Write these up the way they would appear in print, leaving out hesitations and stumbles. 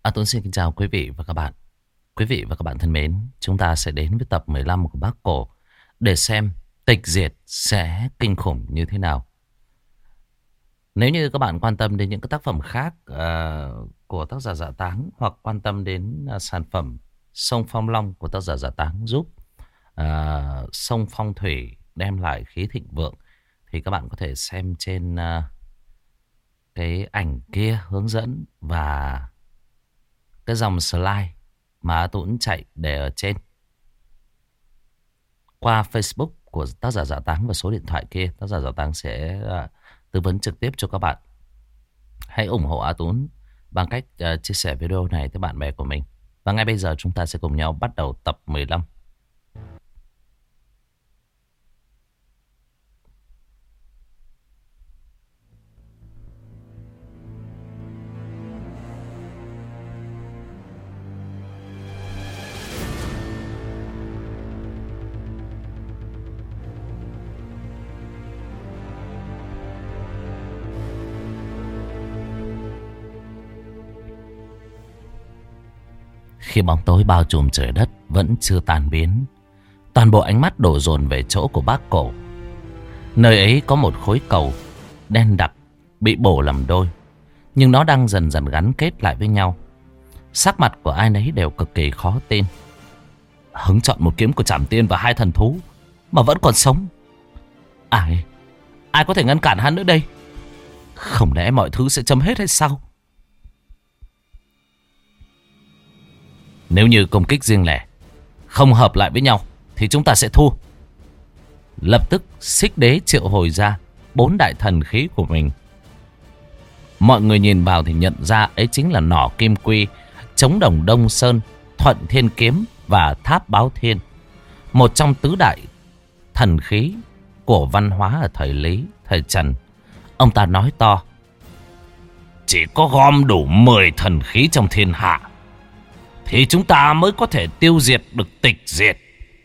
Tuấn xin kính chào quý vị và các bạn. Quý vị và các bạn thân mến, chúng ta sẽ đến với tập 15 của Bác Cổ để xem tịch diệt sẽ kinh khủng như thế nào. Nếu như các bạn quan tâm đến những cái tác phẩm khác của tác giả Dạ Táng, hoặc quan tâm đến sản phẩm Sông Phong Long của tác giả Dạ Táng giúp sông Phong Thủy đem lại khí thịnh vượng, thì các bạn có thể xem trên cái ảnh kia hướng dẫn và cái dòng slide mà Tuấn chạy để ở trên qua Facebook của tác giả Dạ Táng và số điện thoại kia. Tác giả Dạ Táng sẽ tư vấn trực tiếp cho các bạn. Hãy ủng hộ A Tuấn bằng cách chia sẻ video này tới bạn bè của mình. Và ngay bây giờ chúng ta sẽ cùng nhau bắt đầu tập 15. Khi bóng tối bao trùm trời đất vẫn chưa tan biến, toàn bộ ánh mắt đổ dồn về chỗ của Bác Cổ. Nơi ấy có một khối cầu đen đặc bị bổ làm đôi, nhưng nó đang dần dần gắn kết lại với nhau. Sắc mặt của ai nấy đều cực kỳ khó tin. Hứng chọn một kiếm của Trảm Tiên và hai thần thú mà vẫn còn sống. Ai có thể ngăn cản hắn nữa đây? Không lẽ mọi thứ sẽ chấm hết hay sao? Nếu như công kích riêng lẻ không hợp lại với nhau thì chúng ta sẽ thua. Lập tức Xích Đế triệu hồi ra 4 đại thần khí của mình. Mọi người nhìn vào thì nhận ra ấy chính là Nỏ Kim Quy, Trống Đồng Đông Sơn, Thuận Thiên Kiếm và Tháp Báo Thiên. Một trong tứ đại thần khí của văn hóa ở thời Lý, thời Trần. Ông ta nói to: chỉ có gom đủ 10 thần khí trong thiên hạ thì chúng ta mới có thể tiêu diệt được tịch diệt.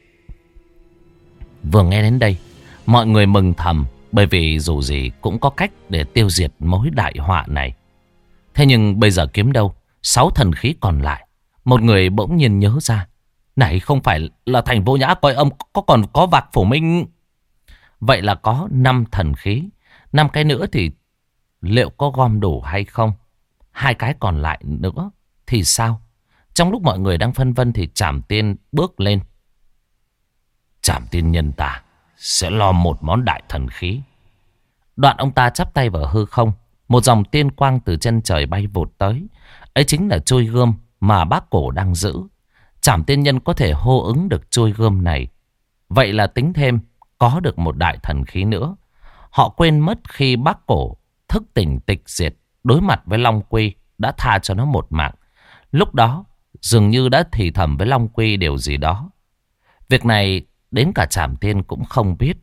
Vừa nghe đến đây, mọi người mừng thầm, bởi vì dù gì cũng có cách để tiêu diệt mối đại họa này. Thế nhưng bây giờ kiếm đâu 6 thần khí còn lại? Một người bỗng nhiên nhớ ra, này không phải là thành Vô Nhã coi âm còn có Vạc Phổ Minh. Vậy là có 5 thần khí, 5 cái nữa thì liệu có gom đủ hay không? 2 cái còn lại nữa thì sao? Trong lúc mọi người đang phân vân thì Trảm Tiên bước lên. Trảm Tiên nhân ta sẽ lo một món đại thần khí. Đoạn ông ta chắp tay vào hư không. Một dòng tiên quang từ chân trời bay vụt tới. Ấy chính là chuôi gươm mà Bác Cổ đang giữ. Trảm Tiên nhân có thể hô ứng được chuôi gươm này. Vậy là tính thêm có được một đại thần khí nữa. Họ quên mất khi Bác Cổ thức tỉnh tịch diệt, đối mặt với Long Quy đã tha cho nó một mạng. Lúc đó dường như đã thì thầm với Long Quy điều gì đó. Việc này đến cả Trảm Tiên cũng không biết.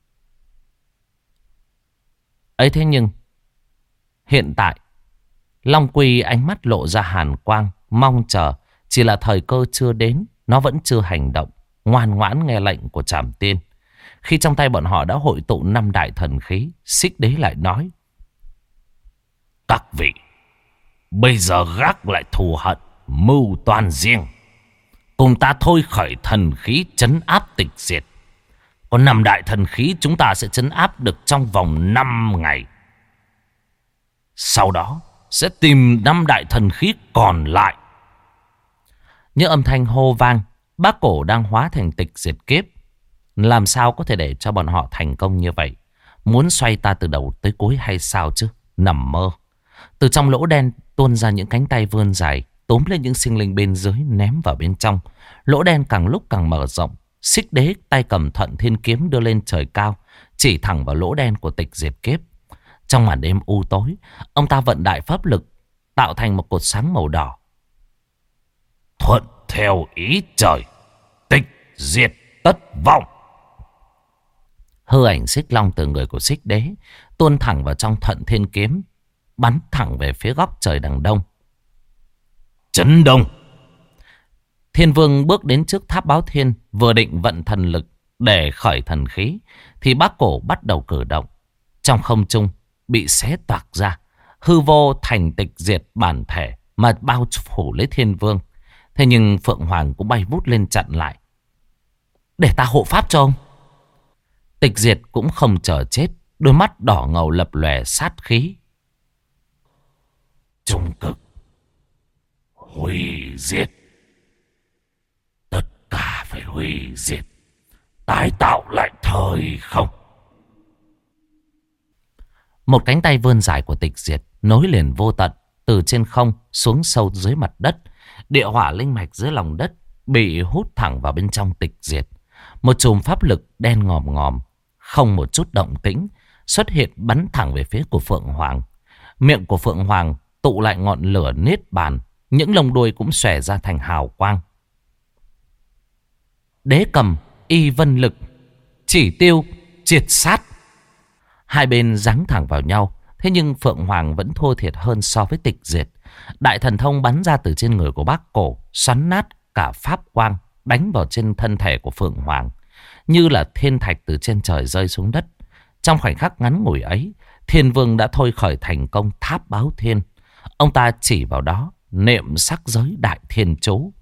Ấy thế nhưng hiện tại Long Quy ánh mắt lộ ra hàn quang, mong chờ. Chỉ là thời cơ chưa đến, nó vẫn chưa hành động, ngoan ngoãn nghe lệnh của Trảm Tiên. Khi trong tay bọn họ đã hội tụ 5 đại thần khí, Xích Đế lại nói: các vị bây giờ gác lại thù hận, mưu toan riêng, cùng ta thôi khởi thần khí trấn áp tịch diệt. Có 5 đại thần khí chúng ta sẽ trấn áp được trong vòng 5 ngày. Sau đó sẽ tìm 5 đại thần khí còn lại. Những âm thanh hô vang, Bác Cổ đang hóa thành tịch diệt kiếp. Làm sao có thể để cho bọn họ thành công như vậy? Muốn xoay ta từ đầu tới cuối hay sao chứ? Nằm mơ. Từ trong lỗ đen tuôn ra những cánh tay vươn dài, túm lên những sinh linh bên dưới ném vào bên trong. Lỗ đen càng lúc càng mở rộng. Xích Đế tay cầm Thuận Thiên Kiếm đưa lên trời cao, chỉ thẳng vào lỗ đen của tịch diệt kiếp. Trong màn đêm u tối, ông ta vận đại pháp lực tạo thành một cột sáng màu đỏ. Thuận theo ý trời, tịch diệt tất vong. Hư ảnh xích long từ người của Xích Đế tuôn thẳng vào trong Thuận Thiên Kiếm, bắn thẳng về phía góc trời đằng đông. Chấn động. Thiên Vương bước đến trước Tháp Báo Thiên, vừa định vận thần lực để khởi thần khí thì Bác Cổ bắt đầu cử động. Trong không trung bị xé toạc ra, hư vô thành tịch diệt bản thể mà bao phủ lấy Thiên Vương. Thế nhưng Phượng Hoàng cũng bay vút lên chặn lại. Để ta hộ pháp cho ông. Tịch Diệt cũng không chờ chết, đôi mắt đỏ ngầu lập lòe sát khí. Trung cực, hủy diệt, tất cả phải hủy diệt, tái tạo lại thời không. Một cánh tay vươn dài của Tịch Diệt nối liền vô tận, từ trên không xuống sâu dưới mặt đất. Địa hỏa linh mạch dưới lòng đất bị hút thẳng vào bên trong Tịch Diệt. Một chùm pháp lực đen ngòm ngòm, không một chút động tĩnh, xuất hiện bắn thẳng về phía của Phượng Hoàng. Miệng của Phượng Hoàng tụ lại ngọn lửa niết bàn, những lông đuôi cũng xòe ra thành hào quang. Đế cầm, y vân lực, chỉ tiêu, triệt sát. Hai bên giáng thẳng vào nhau, thế nhưng Phượng Hoàng vẫn thua thiệt hơn so với Tịch Diệt. Đại thần thông bắn ra từ trên người của Bác Cổ, xoắn nát cả pháp quang, đánh vào trên thân thể của Phượng Hoàng, như là thiên thạch từ trên trời rơi xuống đất. Trong khoảnh khắc ngắn ngủi ấy, Thiên Vương đã thôi khởi thành công tháp báo thiên. Ông ta chỉ vào đó, niệm sắc giới đại thiên chú.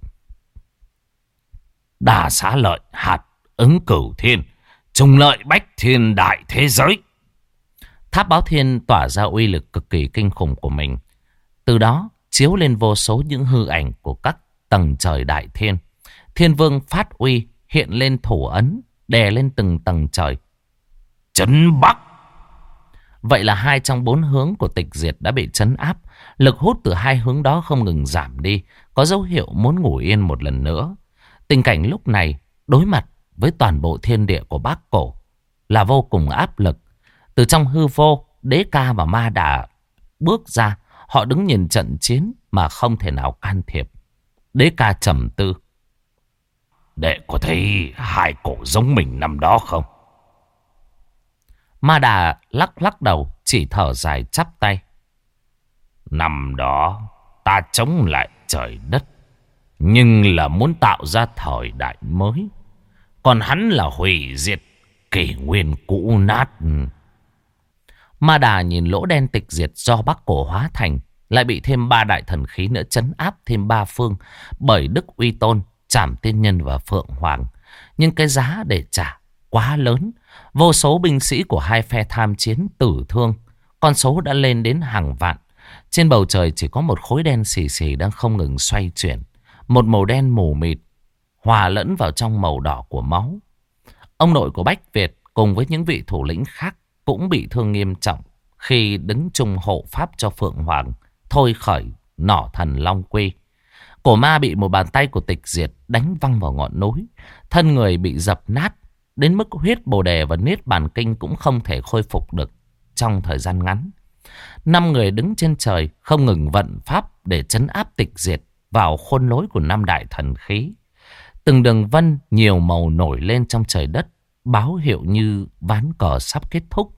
Đà xá lợi hạt ứng cửu thiên, trùng lợi bách thiên đại thế giới. Tháp báo thiên tỏa ra uy lực cực kỳ kinh khủng của mình. Từ đó chiếu lên vô số những hư ảnh của các tầng trời đại thiên. Thiên Vương phát uy, hiện lên thủ ấn, đè lên từng tầng trời. Trấn Bắc. Vậy là 2 trong 4 hướng của Tịch Diệt đã bị trấn áp. Lực hút từ 2 hướng đó không ngừng giảm đi, có dấu hiệu muốn ngủ yên một lần nữa. Tình cảnh lúc này đối mặt với toàn bộ thiên địa của Bác Cổ là vô cùng áp lực. Từ trong hư vô, Đế Ca và Ma Đà bước ra. Họ đứng nhìn trận chiến mà không thể nào can thiệp. Đế Ca trầm tư. Đệ có thấy 2 cổ giống mình năm đó không? Ma Đà lắc lắc đầu, chỉ thở dài chắp tay. Năm đó ta chống lại trời đất, nhưng là muốn tạo ra thời đại mới. Còn hắn là hủy diệt kỷ nguyên cũ nát. Ma Đà nhìn lỗ đen tịch diệt do Bắc Cổ hóa thành, lại bị thêm 3 đại thần khí nữa trấn áp thêm 3 phương bởi Đức Uy Tôn, Trảm Tiên Nhân và Phượng Hoàng. Nhưng cái giá để trả quá lớn. Vô số binh sĩ của hai phe tham chiến tử thương. Con số đã lên đến hàng vạn. Trên bầu trời chỉ có một khối đen xì xì đang không ngừng xoay chuyển. Một màu đen mù mịt hòa lẫn vào trong màu đỏ của máu. Ông nội của Bách Việt cùng với những vị thủ lĩnh khác cũng bị thương nghiêm trọng khi đứng chung hộ pháp cho Phượng Hoàng thôi khởi nỏ thần Long Quy. Cổ ma bị một bàn tay của Tịch Diệt đánh văng vào ngọn núi. Thân người bị dập nát đến mức huyết bồ đề và niết bàn kinh cũng không thể khôi phục được trong thời gian ngắn. 5 người đứng trên trời không ngừng vận pháp để trấn áp Tịch Diệt vào khôn lối của 5 đại thần khí. Từng đường vân nhiều màu nổi lên trong trời đất, báo hiệu như ván cờ sắp kết thúc.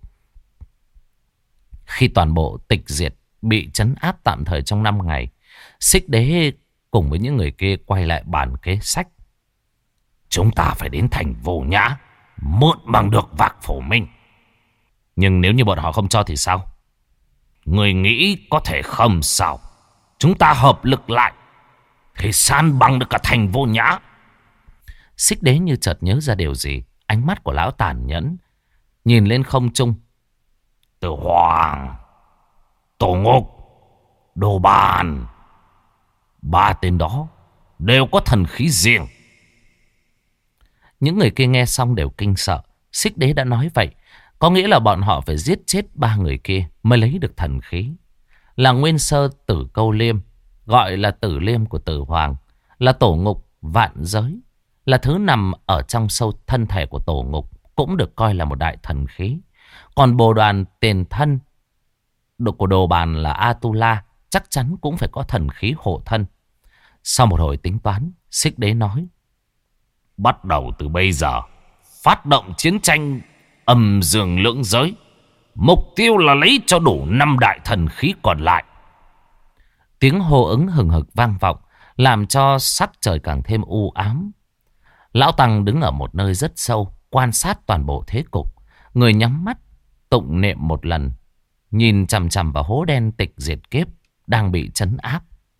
Khi toàn bộ Tịch Diệt bị trấn áp tạm thời trong 5 ngày, Xích Đế cùng với những người kia quay lại bàn kế sách. Chúng ta phải đến thành Vô Nhã, mượn bằng được Vạc Phổ Minh. Nhưng nếu như bọn họ không cho thì sao? Người nghĩ có thể không sao? Chúng ta hợp lực lại thì san bằng được cả thành Vô Nhã. Xích Đế như chợt nhớ ra điều gì. Ánh mắt của lão tàn nhẫn nhìn lên không trung. Từ Hoàng, Tổ Ngục, Đồ Bàn, 3 tên đó đều có thần khí riêng. Những người kia nghe xong đều kinh sợ. Xích Đế đã nói vậy, có nghĩa là bọn họ phải giết chết 3 người kia mới lấy được thần khí. Là Nguyên Sơ Tử Câu Liêm, gọi là Tử Liêm của Tử Hoàng, là Tổ Ngục Vạn Giới, là thứ nằm ở trong sâu thân thể của Tổ Ngục, cũng được coi là một đại thần khí. Còn Bồ Đoàn Tiền Thân của Đồ Bàn là Atula, chắc chắn cũng phải có thần khí hộ thân. Sau một hồi tính toán, Xích Đế nói: bắt đầu từ bây giờ, phát động chiến tranh âm dương lưỡng giới. Mục tiêu là lấy cho đủ 5 đại thần khí còn lại. Tiếng hô ứng hừng hực vang vọng, làm cho sắc trời càng thêm u ám. Lão Tăng đứng ở một nơi rất sâu, quan sát toàn bộ thế cục. Người nhắm mắt, tụng niệm một lần, nhìn chằm chằm vào hố đen Tịch Diệt kiếp đang bị trấn áp.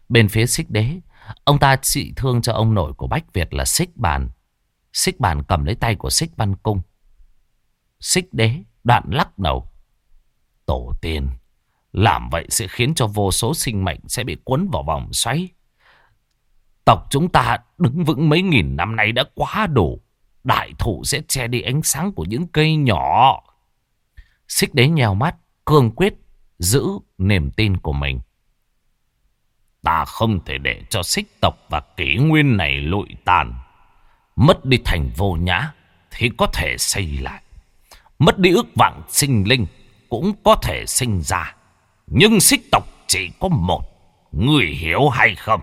Bên phía Xích Đế, ông ta trị thương cho ông nội của Bách Việt là Xích Bàn. Xích Bàn cầm lấy tay của Xích Văn Cung. Xích Đế đoạn lắc đầu. Tổ tiên, làm vậy sẽ khiến cho vô số sinh mệnh sẽ bị cuốn vào vòng xoáy. Tộc chúng ta đứng vững mấy nghìn năm nay đã quá đủ. Đại thụ sẽ che đi ánh sáng của những cây nhỏ. Xích Đế nheo mắt, cương quyết giữ niềm tin của mình. Ta không thể để cho Xích tộc và kỷ nguyên này lụi tàn. Mất đi Thành Vô Nhã thì có thể xây lại. Mất đi ước vạn sinh linh cũng có thể sinh ra. Nhưng Xích tộc chỉ có một. Người hiểu hay không?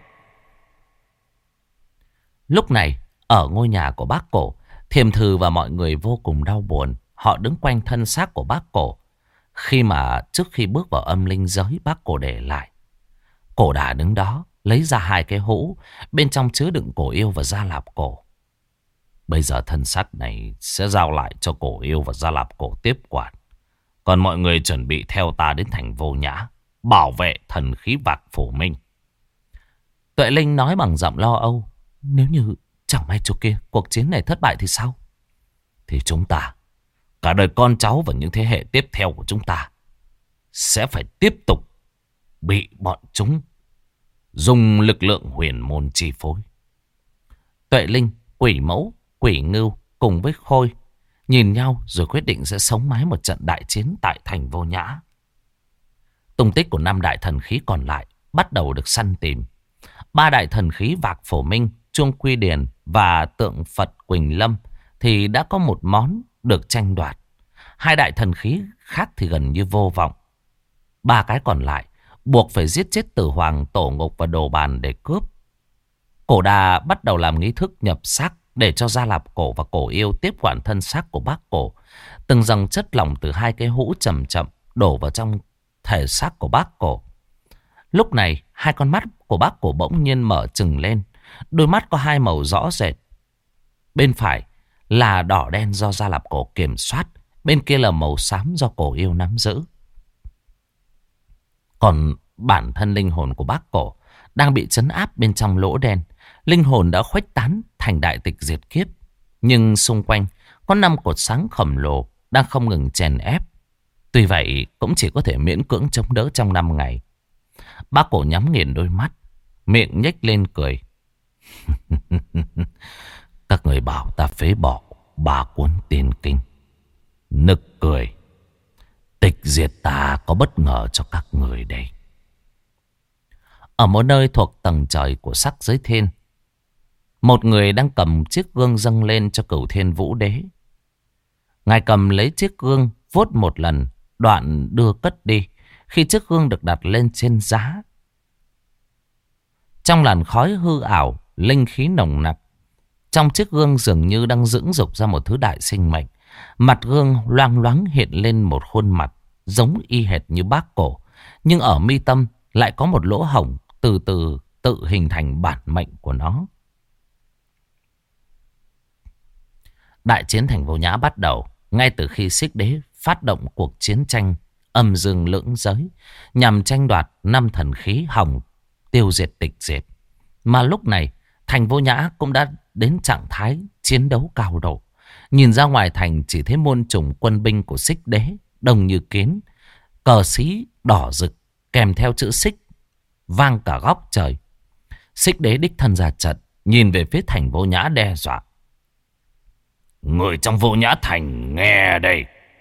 Lúc này, ở ngôi nhà của bác Cổ, Thiềm Thừ và mọi người vô cùng đau buồn. Họ đứng quanh thân xác của bác Cổ. Trước khi bước vào âm linh giới, bác Cổ để lại. Cổ Đà đứng đó, lấy ra 2 cái hũ, bên trong chứa đựng Cổ Yêu và Gia Lạp Cổ. Bây giờ thân xác này sẽ giao lại cho Cổ Yêu và Gia Lạp Cổ tiếp quản. Còn mọi người chuẩn bị theo ta đến Thành Vô Nhã, bảo vệ thần khí Vạc Phổ Minh. Tuệ Linh nói bằng giọng lo âu. Nếu như chẳng may chỗ kia cuộc chiến này thất bại thì sao? Thì chúng ta, cả đời con cháu và những thế hệ tiếp theo của chúng ta sẽ phải tiếp tục bị bọn chúng dùng lực lượng huyền môn chi phối. Tuệ Linh, Quỷ Mẫu, Quỷ Ngưu cùng với Khôi nhìn nhau rồi quyết định sẽ sống mái một trận đại chiến tại Thành Vô Nhã. Tung tích của 5 đại thần khí còn lại bắt đầu được săn tìm. 3 đại thần khí Vạc Phổ Minh, Chuông Quy Điển và tượng Phật Quỳnh Lâm thì đã có một món được tranh đoạt. 2 đại thần khí khác thì gần như vô vọng. 3 cái còn lại buộc phải giết chết Tử Hoàng, Tổ Ngục và Đồ Bàn để cướp. Cổ Đà bắt đầu làm nghi thức nhập xác để cho Gia Lạp Cổ và Cổ Yêu tiếp quản thân xác của bác Cổ. Từng dòng chất lỏng từ 2 cái hũ chậm chậm đổ vào trong thể xác của bác Cổ. Lúc này 2 con mắt của bác Cổ bỗng nhiên mở trừng lên. Đôi mắt có 2 màu rõ rệt. Bên phải là đỏ đen do Gia Lạp Cổ kiểm soát, bên kia là màu xám do Cổ Yêu nắm giữ. Còn bản thân linh hồn của bác Cổ đang bị trấn áp bên trong lỗ đen. Linh hồn đã khuếch tán thành đại tịch diệt kiếp. Nhưng xung quanh có 5 cột sáng khổng lồ đang không ngừng chèn ép. Tuy vậy cũng chỉ có thể miễn cưỡng chống đỡ trong 5 ngày. Bác Cổ nhắm nghiền đôi mắt, miệng nhếch lên cười. Các người bảo ta phế bỏ 3 cuốn tiên kinh. Nực cười. Tịch diệt ta có bất ngờ cho các người đây. Ở một nơi thuộc tầng trời của sắc giới thiên, một người đang cầm chiếc gương dâng lên cho Cửu Thiên Vũ Đế. Ngài cầm lấy chiếc gương, vuốt một lần, đoạn đưa cất đi. Khi chiếc gương được đặt lên trên giá, trong làn khói hư ảo, linh khí nồng nặc. Trong chiếc gương dường như đang dưỡng dục ra một thứ đại sinh mệnh. Mặt gương loang loáng hiện lên một khuôn mặt giống y hệt như bác Cổ. Nhưng ở mi tâm lại có một lỗ hổng từ từ tự hình thành bản mệnh của nó. Đại chiến Thành Vô Nhã bắt đầu ngay từ khi Xích Đế phát động cuộc chiến tranh âm dương lưỡng giới nhằm tranh đoạt 5 thần khí hồng tiêu diệt tịch diệt. Mà lúc này Thành Vô Nhã cũng đã đến trạng thái chiến đấu cao độ. Nhìn ra ngoài thành chỉ thấy muôn trùng quân binh của Xích Đế đông như kiến, cờ xí đỏ rực kèm theo chữ Xích vang cả góc trời. Xích Đế đích thân ra trận, nhìn về phía Thành Vô Nhã đe dọa. Người trong Vô Nhã thành nghe đây.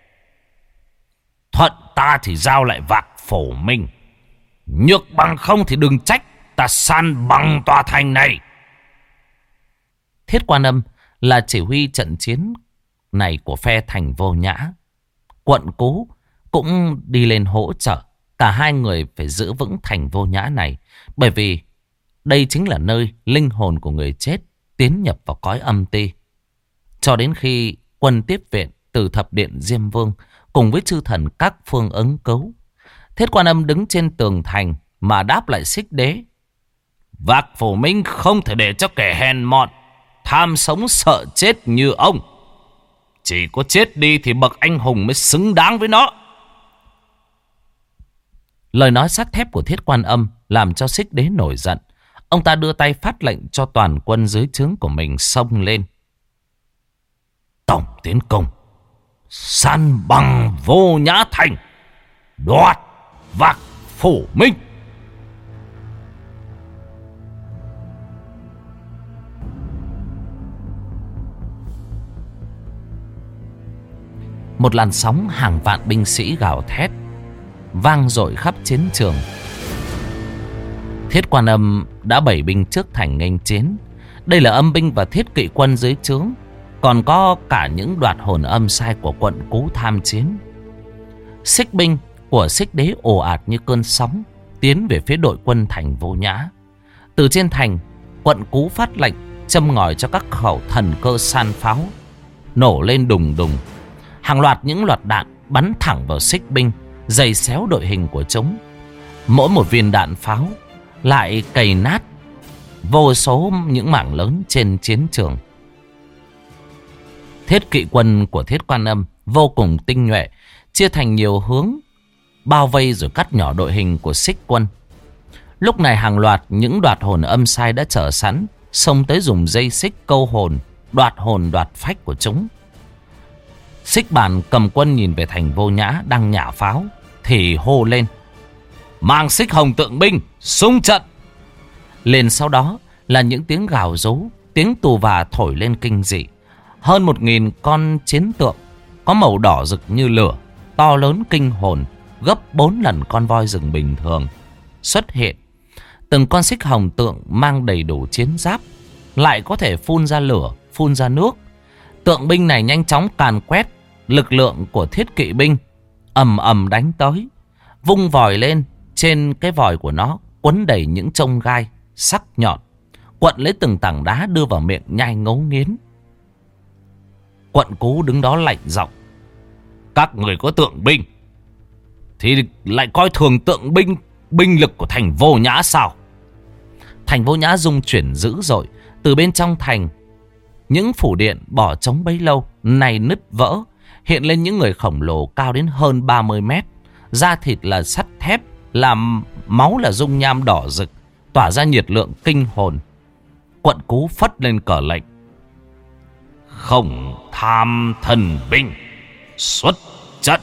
Thuận ta thì giao lại Vạc Phổ Minh. Nhược bằng không thì đừng trách ta san bằng tòa thành này. Thiết Quan Âm là chỉ huy trận chiến này của phe Thành Vô Nhã. Quận Cú cũng đi lên hỗ trợ. Cả 2 người phải giữ vững Thành Vô Nhã này, bởi vì đây chính là nơi linh hồn của người chết tiến nhập vào cõi âm ti. Cho đến khi quân tiếp viện từ Thập Điện Diêm Vương cùng với chư thần các phương ứng cứu, Thiết Quan Âm đứng trên tường thành mà đáp lại Xích Đế. Vạc Phổ Minh không thể để cho kẻ hèn mọn, tham sống sợ chết như ông. Chỉ có chết đi thì bậc anh hùng mới xứng đáng với nó. Lời nói sắt thép của Thiết Quan Âm làm cho Xích Đế nổi giận. Ông ta đưa tay phát lệnh cho toàn quân dưới trướng của mình xông lên. Tổng tiến công, san bằng Vô Nhã Thành, đoạt Vạc Phủ Minh. Một làn sóng hàng vạn binh sĩ gào thét vang dội khắp chiến trường. Thiết Quan Âm đã bày binh trước thành nghênh chiến. Đây là âm binh và thiết kỵ quân dưới trướng, còn có cả những đoạt hồn âm sai của quận Cú tham chiến. Xích binh của Xích Đế ồ ạt như cơn sóng tiến về phía đội quân thành Vô Nhã. Từ trên thành, quận Cú phát lệnh châm ngòi cho các khẩu thần cơ san pháo nổ lên đùng đùng. Hàng loạt những loạt đạn bắn thẳng vào xích binh, giày xéo đội hình của chúng. Mỗi một viên đạn pháo lại cày nát vô số những mảng lớn trên chiến trường. Thiết kỵ quân của Thiết Quan Âm vô cùng tinh nhuệ, chia thành nhiều hướng, bao vây rồi cắt nhỏ đội hình của xích quân. Lúc này hàng loạt những đoạt hồn âm sai đã chờ sẵn, xông tới dùng dây xích câu hồn, đoạt phách của chúng. Xích Bản cầm quân nhìn về thành Vô Nhã đang nhả pháo thì hô lên: mang xích hồng tượng binh xung trận. Liền sau đó là những tiếng gào rú, tiếng tù và thổi lên kinh dị. Hơn 1000 con chiến tượng có màu đỏ rực như lửa, to lớn kinh hồn, gấp 4 lần con voi rừng bình thường xuất hiện. Từng con xích hồng tượng mang đầy đủ chiến giáp, lại có thể phun ra lửa, phun ra nước. Tượng binh này nhanh chóng càn quét lực lượng của thiết kỵ binh, ầm ầm đánh tới, vung vòi lên. Trên cái vòi của nó quấn đầy những chông gai sắc nhọn, quận lấy từng tảng đá đưa vào miệng nhai ngấu nghiến. Quận Cú đứng đó lạnh giọng: các người có tượng binh thì lại coi thường tượng binh lực của thành Vô Nhã sao? Thành Vô Nhã rung chuyển dữ dội. Từ bên trong thành, những phủ điện bỏ trống bấy lâu này nứt vỡ, hiện lên những người khổng lồ cao đến hơn 30 mét. Da thịt là sắt thép, làm máu là dung nham đỏ rực, tỏa ra nhiệt lượng kinh hồn. Quận Cú phất lên cờ lệnh: không tham thần binh, xuất trận.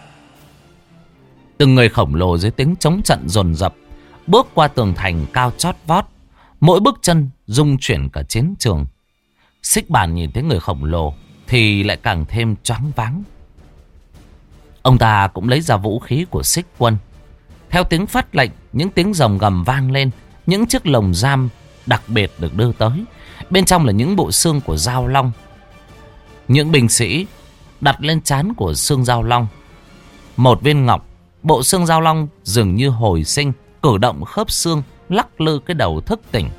Từng người khổng lồ dưới tiếng chống trận dồn dập bước qua tường thành cao chót vót, mỗi bước chân rung chuyển cả chiến trường. Xích Bản nhìn thấy người khổng lồ thì lại càng thêm choáng váng. Ông ta cũng lấy ra vũ khí của xích quân. Theo tiếng phát lệnh, những tiếng rồng gầm vang lên. Những chiếc lồng giam đặc biệt được đưa tới. Bên trong là những bộ xương của Dao Long. Những binh sĩ đặt lên trán của xương Dao Long một viên ngọc. Bộ xương Dao Long dường như hồi sinh, cử động khớp xương, lắc lư cái đầu thức tỉnh.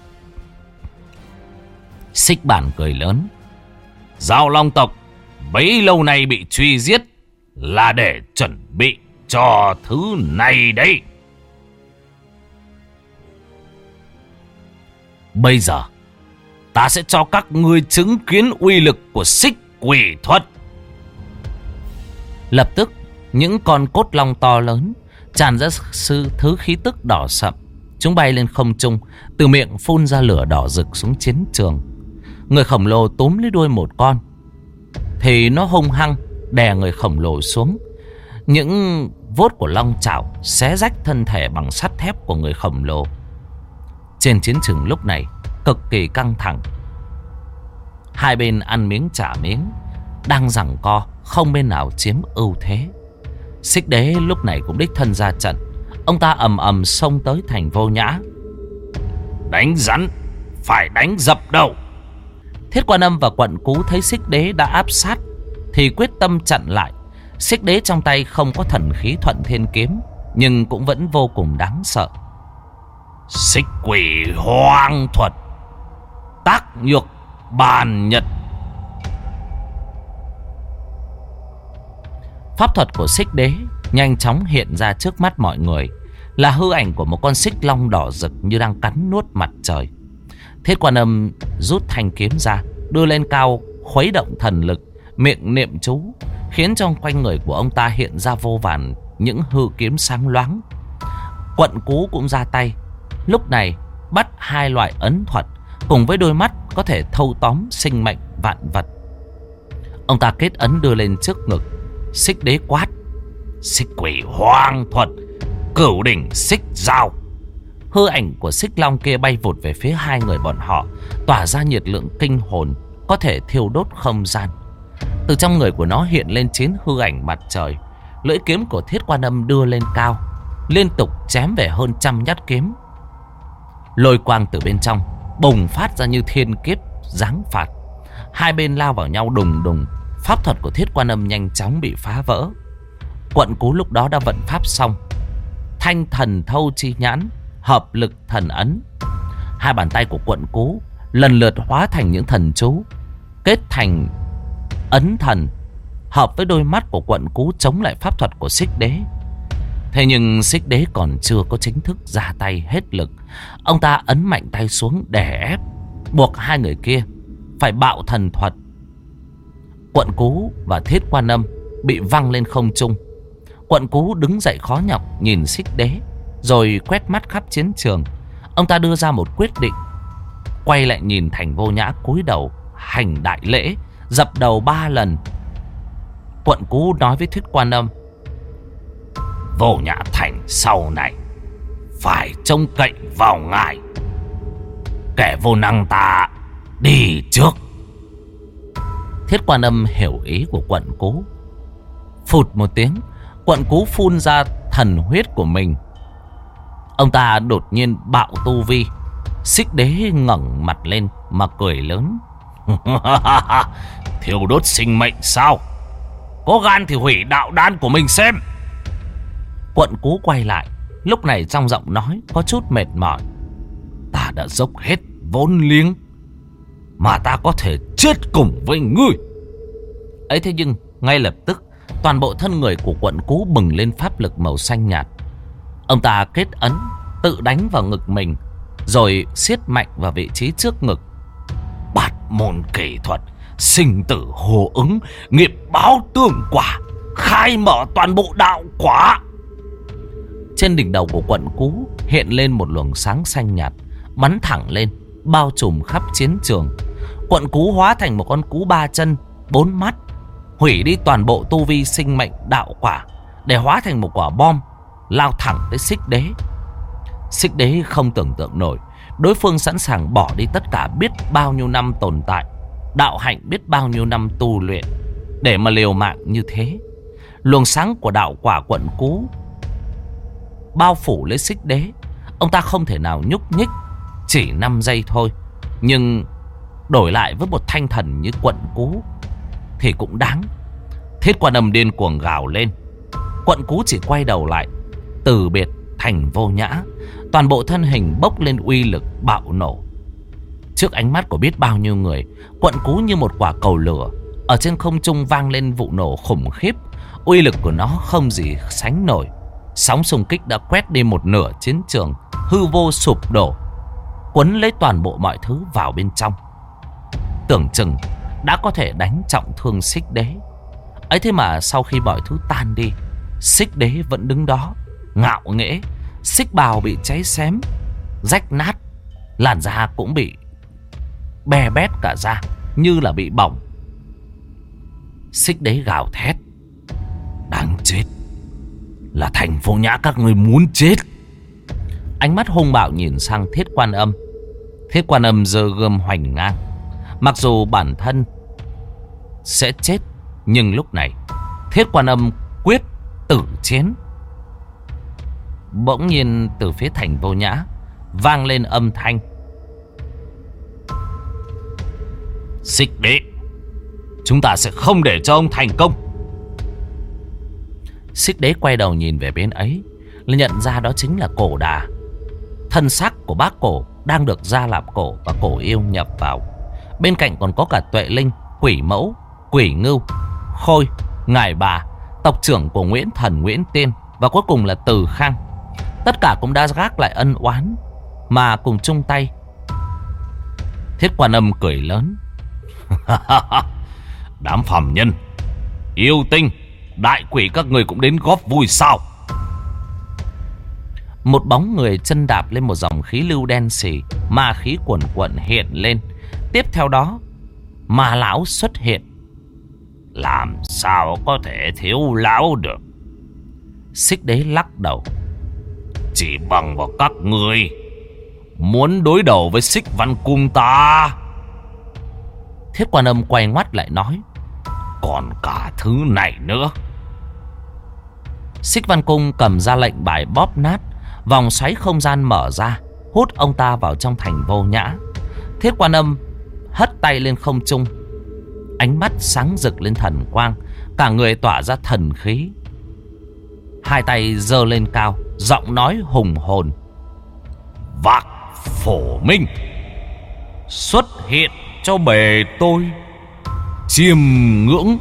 Xích Bản cười lớn: Dao Long tộc bấy lâu nay bị truy giết là để chuẩn bị cho thứ này đấy. Bây giờ ta sẽ cho các ngươi chứng kiến uy lực của xích quỷ thuật. Lập tức những con cốt long to lớn tràn ra thứ khí tức đỏ sậm. Chúng bay lên không trung, từ miệng phun ra lửa đỏ rực xuống chiến trường. Người khổng lồ túm lấy đuôi một con thì nó hung hăng đè người khổng lồ xuống. Những vuốt của long chảo xé rách thân thể bằng sắt thép của người khổng lồ. Trên chiến trường lúc này cực kỳ căng thẳng. Hai bên ăn miếng trả miếng, đang giằng co, không bên nào chiếm ưu thế. Xích Đế lúc này cũng đích thân ra trận. Ông ta ầm ầm xông tới thành Vô Nhã. Đánh rắn phải đánh dập đầu. Thiết Quan Âm và Quận Cú thấy Xích Đế đã áp sát thì quyết tâm chặn lại. Xích Đế trong tay không có thần khí Thuận Thiên Kiếm, nhưng cũng vẫn vô cùng đáng sợ. Xích quỷ hoang thuật, tác nhược bàn nhật. Pháp thuật của Xích Đế nhanh chóng hiện ra trước mắt mọi người, là hư ảnh của một con xích long đỏ rực như đang cắn nuốt mặt trời. Thiết Quan Âm rút thanh kiếm ra, đưa lên cao, khuấy động thần lực, miệng niệm chú, khiến trong quanh người của ông ta hiện ra vô vàn những hư kiếm sáng loáng. Quận Cú cũng ra tay. Lúc này bắt hai loại ấn thuật cùng với đôi mắt có thể thâu tóm sinh mệnh vạn vật. Ông ta kết ấn đưa lên trước ngực. Xích Đế quát: Xích Quỷ Hoang Thuật, Cửu Đỉnh Xích Dao. Hư ảnh của xích long kia bay vụt về phía hai người bọn họ, tỏa ra nhiệt lượng kinh hồn, có thể thiêu đốt không gian. Từ trong người của nó hiện lên 9 hư ảnh mặt trời. Lưỡi kiếm của Thiết Quan Âm đưa lên cao, liên tục chém về hơn 100 nhát kiếm. Lôi quang từ bên trong bùng phát ra như thiên kiếp giáng phạt. Hai bên lao vào nhau đùng đùng. Pháp thuật của Thiết Quan Âm nhanh chóng bị phá vỡ. Quận Cú lúc đó đã vận pháp xong. Thanh Thần Thâu Chi Nhãn, hợp lực thần ấn. Hai bàn tay của Quận Cú lần lượt hóa thành những thần chú, kết thành ấn thần, hợp với đôi mắt của Quận Cú chống lại pháp thuật của Xích Đế. Thế nhưng Xích Đế còn chưa có chính thức ra tay hết lực. Ông ta ấn mạnh tay xuống đè ép, buộc hai người kia phải bạo thần thuật. Quận Cú và Thiết Quan Âm bị văng lên không trung. Quận Cú đứng dậy khó nhọc nhìn Xích Đế, rồi quét mắt khắp chiến trường. Ông ta đưa ra một quyết định, quay lại nhìn Thành Vô Nhã cúi đầu hành đại lễ, dập đầu 3 lần. Quận Cú nói với Thiết Quan Âm: Vô Nhã Thành sau này phải trông cậy vào ngài. Kẻ vô năng ta đi trước. Thiết Quan Âm hiểu ý của Quận Cú. Phụt một tiếng, Quận Cú phun ra thần huyết của mình. Ông ta đột nhiên bạo tu vi. Xích Đế ngẩng mặt lên mà cười lớn: Thiêu đốt sinh mệnh sao? Có gan thì hủy đạo đan của mình xem. Quận Cú quay lại, lúc này trong giọng nói có chút mệt mỏi: Ta đã dốc hết vốn liếng mà ta có thể chết cùng với ngươi. Ấy thế nhưng ngay lập tức toàn bộ thân người của Quận Cú bừng lên pháp lực màu xanh nhạt. Ông ta kết ấn tự đánh vào ngực mình, rồi siết mạnh vào vị trí trước ngực. Bát môn kỳ thuật, sinh tử hồ ứng, nghiệp báo tương quả, khai mở toàn bộ đạo quả. Trên đỉnh đầu của Quận Cú hiện lên một luồng sáng xanh nhạt, bắn thẳng lên, bao trùm khắp chiến trường. Quận Cú hóa thành một con cú 3 chân 4 mắt, hủy đi toàn bộ tu vi sinh mệnh đạo quả, để hóa thành một quả bom lao thẳng tới Xích Đế. Xích Đế không tưởng tượng nổi, đối phương sẵn sàng bỏ đi tất cả biết bao nhiêu năm tồn tại, đạo hạnh biết bao nhiêu năm tu luyện, để mà liều mạng như thế. Luồng sáng của đạo quả Quận Cú bao phủ lấy Xích Đế. Ông ta không thể nào nhúc nhích, chỉ 5 giây thôi. Nhưng đổi lại với một thanh thần như Quận Cú thì cũng đáng. Thiết Quan Âm điên cuồng gào lên. Quận Cú chỉ quay đầu lại, từ biệt Thành Vô Nhã. Toàn bộ thân hình bốc lên uy lực bạo nổ. Trước ánh mắt của biết bao nhiêu người, Quận Cú như một quả cầu lửa. Ở trên không trung vang lên vụ nổ khủng khiếp. Uy lực của nó không gì sánh nổi. Sóng xung kích đã quét đi một nửa chiến trường, hư vô sụp đổ, quấn lấy toàn bộ mọi thứ vào bên trong. Tưởng chừng đã có thể đánh trọng thương Xích Đế. Ấy thế mà sau khi mọi thứ tan đi, Xích Đế vẫn đứng đó ngạo nghễ. Xích bào bị cháy xém, rách nát, làn da cũng bị bè bét cả da, như là bị bỏng. Xích Đế gào thét: Đáng chết, là Thành Vô Nhã các người muốn chết. Ánh mắt hung bạo nhìn sang Thiết Quan Âm. Thiết Quan Âm giơ gươm hoành ngang. Mặc dù bản thân sẽ chết, nhưng lúc này Thiết Quan Âm quyết tử chiến. Bỗng nhiên từ phía Thành Vô Nhã vang lên âm thanh: Xích Đế, chúng ta sẽ không để cho ông thành công. Xích Đế quay đầu nhìn về bên ấy, nhận ra đó chính là Cổ Đà. Thân xác của bác Cổ đang được Gia Lạp Cổ và Cổ Yêu nhập vào. Bên cạnh còn có cả Tuệ Linh, Quỷ Mẫu, Quỷ Ngưu, Khôi, Ngải Bà, tộc trưởng của Nguyễn Thần, Nguyễn Tiên, và cuối cùng là Từ Khang. Tất cả cũng đã gác lại ân oán mà cùng chung tay. Thiết Quan Âm cười lớn: Đám phàm nhân, yêu tinh, đại quỷ các người cũng đến góp vui sao? một bóng người chân đạp lên một dòng khí lưu đen xì, ma khí cuồn cuộn hiện lên. Tiếp theo đó, ma lão xuất hiện. Làm sao có thể thiếu lão được? Xích Đế lắc đầu. Chỉ bằng vào các ngươi muốn đối đầu với Xích Văn Cung ta. Thiết Quan Âm quay ngoắt lại nói, còn cả thứ này nữa. Xích Văn Cung cầm ra lệnh bài bóp nát, vòng xoáy không gian mở ra, hút ông ta vào trong thành Vô Nhã. Thiết Quan Âm hất tay lên không trung, ánh mắt sáng rực lên thần quang, cả người tỏa ra thần khí. Hai tay giơ lên cao, giọng nói hùng hồn. Vạc Phổ Minh xuất hiện cho bề tôi chiêm ngưỡng.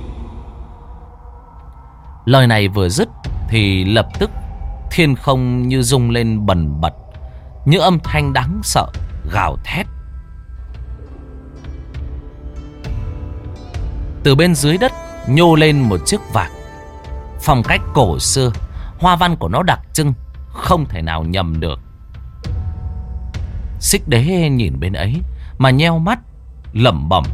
Lời này vừa dứt thì lập tức thiên không như rung lên bần bật, những âm thanh đáng sợ gào thét. Từ bên dưới đất nhô lên một chiếc vạc, phong cách cổ xưa, hoa văn của nó đặc trưng, không thể nào nhầm được. Xích Đế nhìn bên ấy mà nheo mắt lẩm bẩm,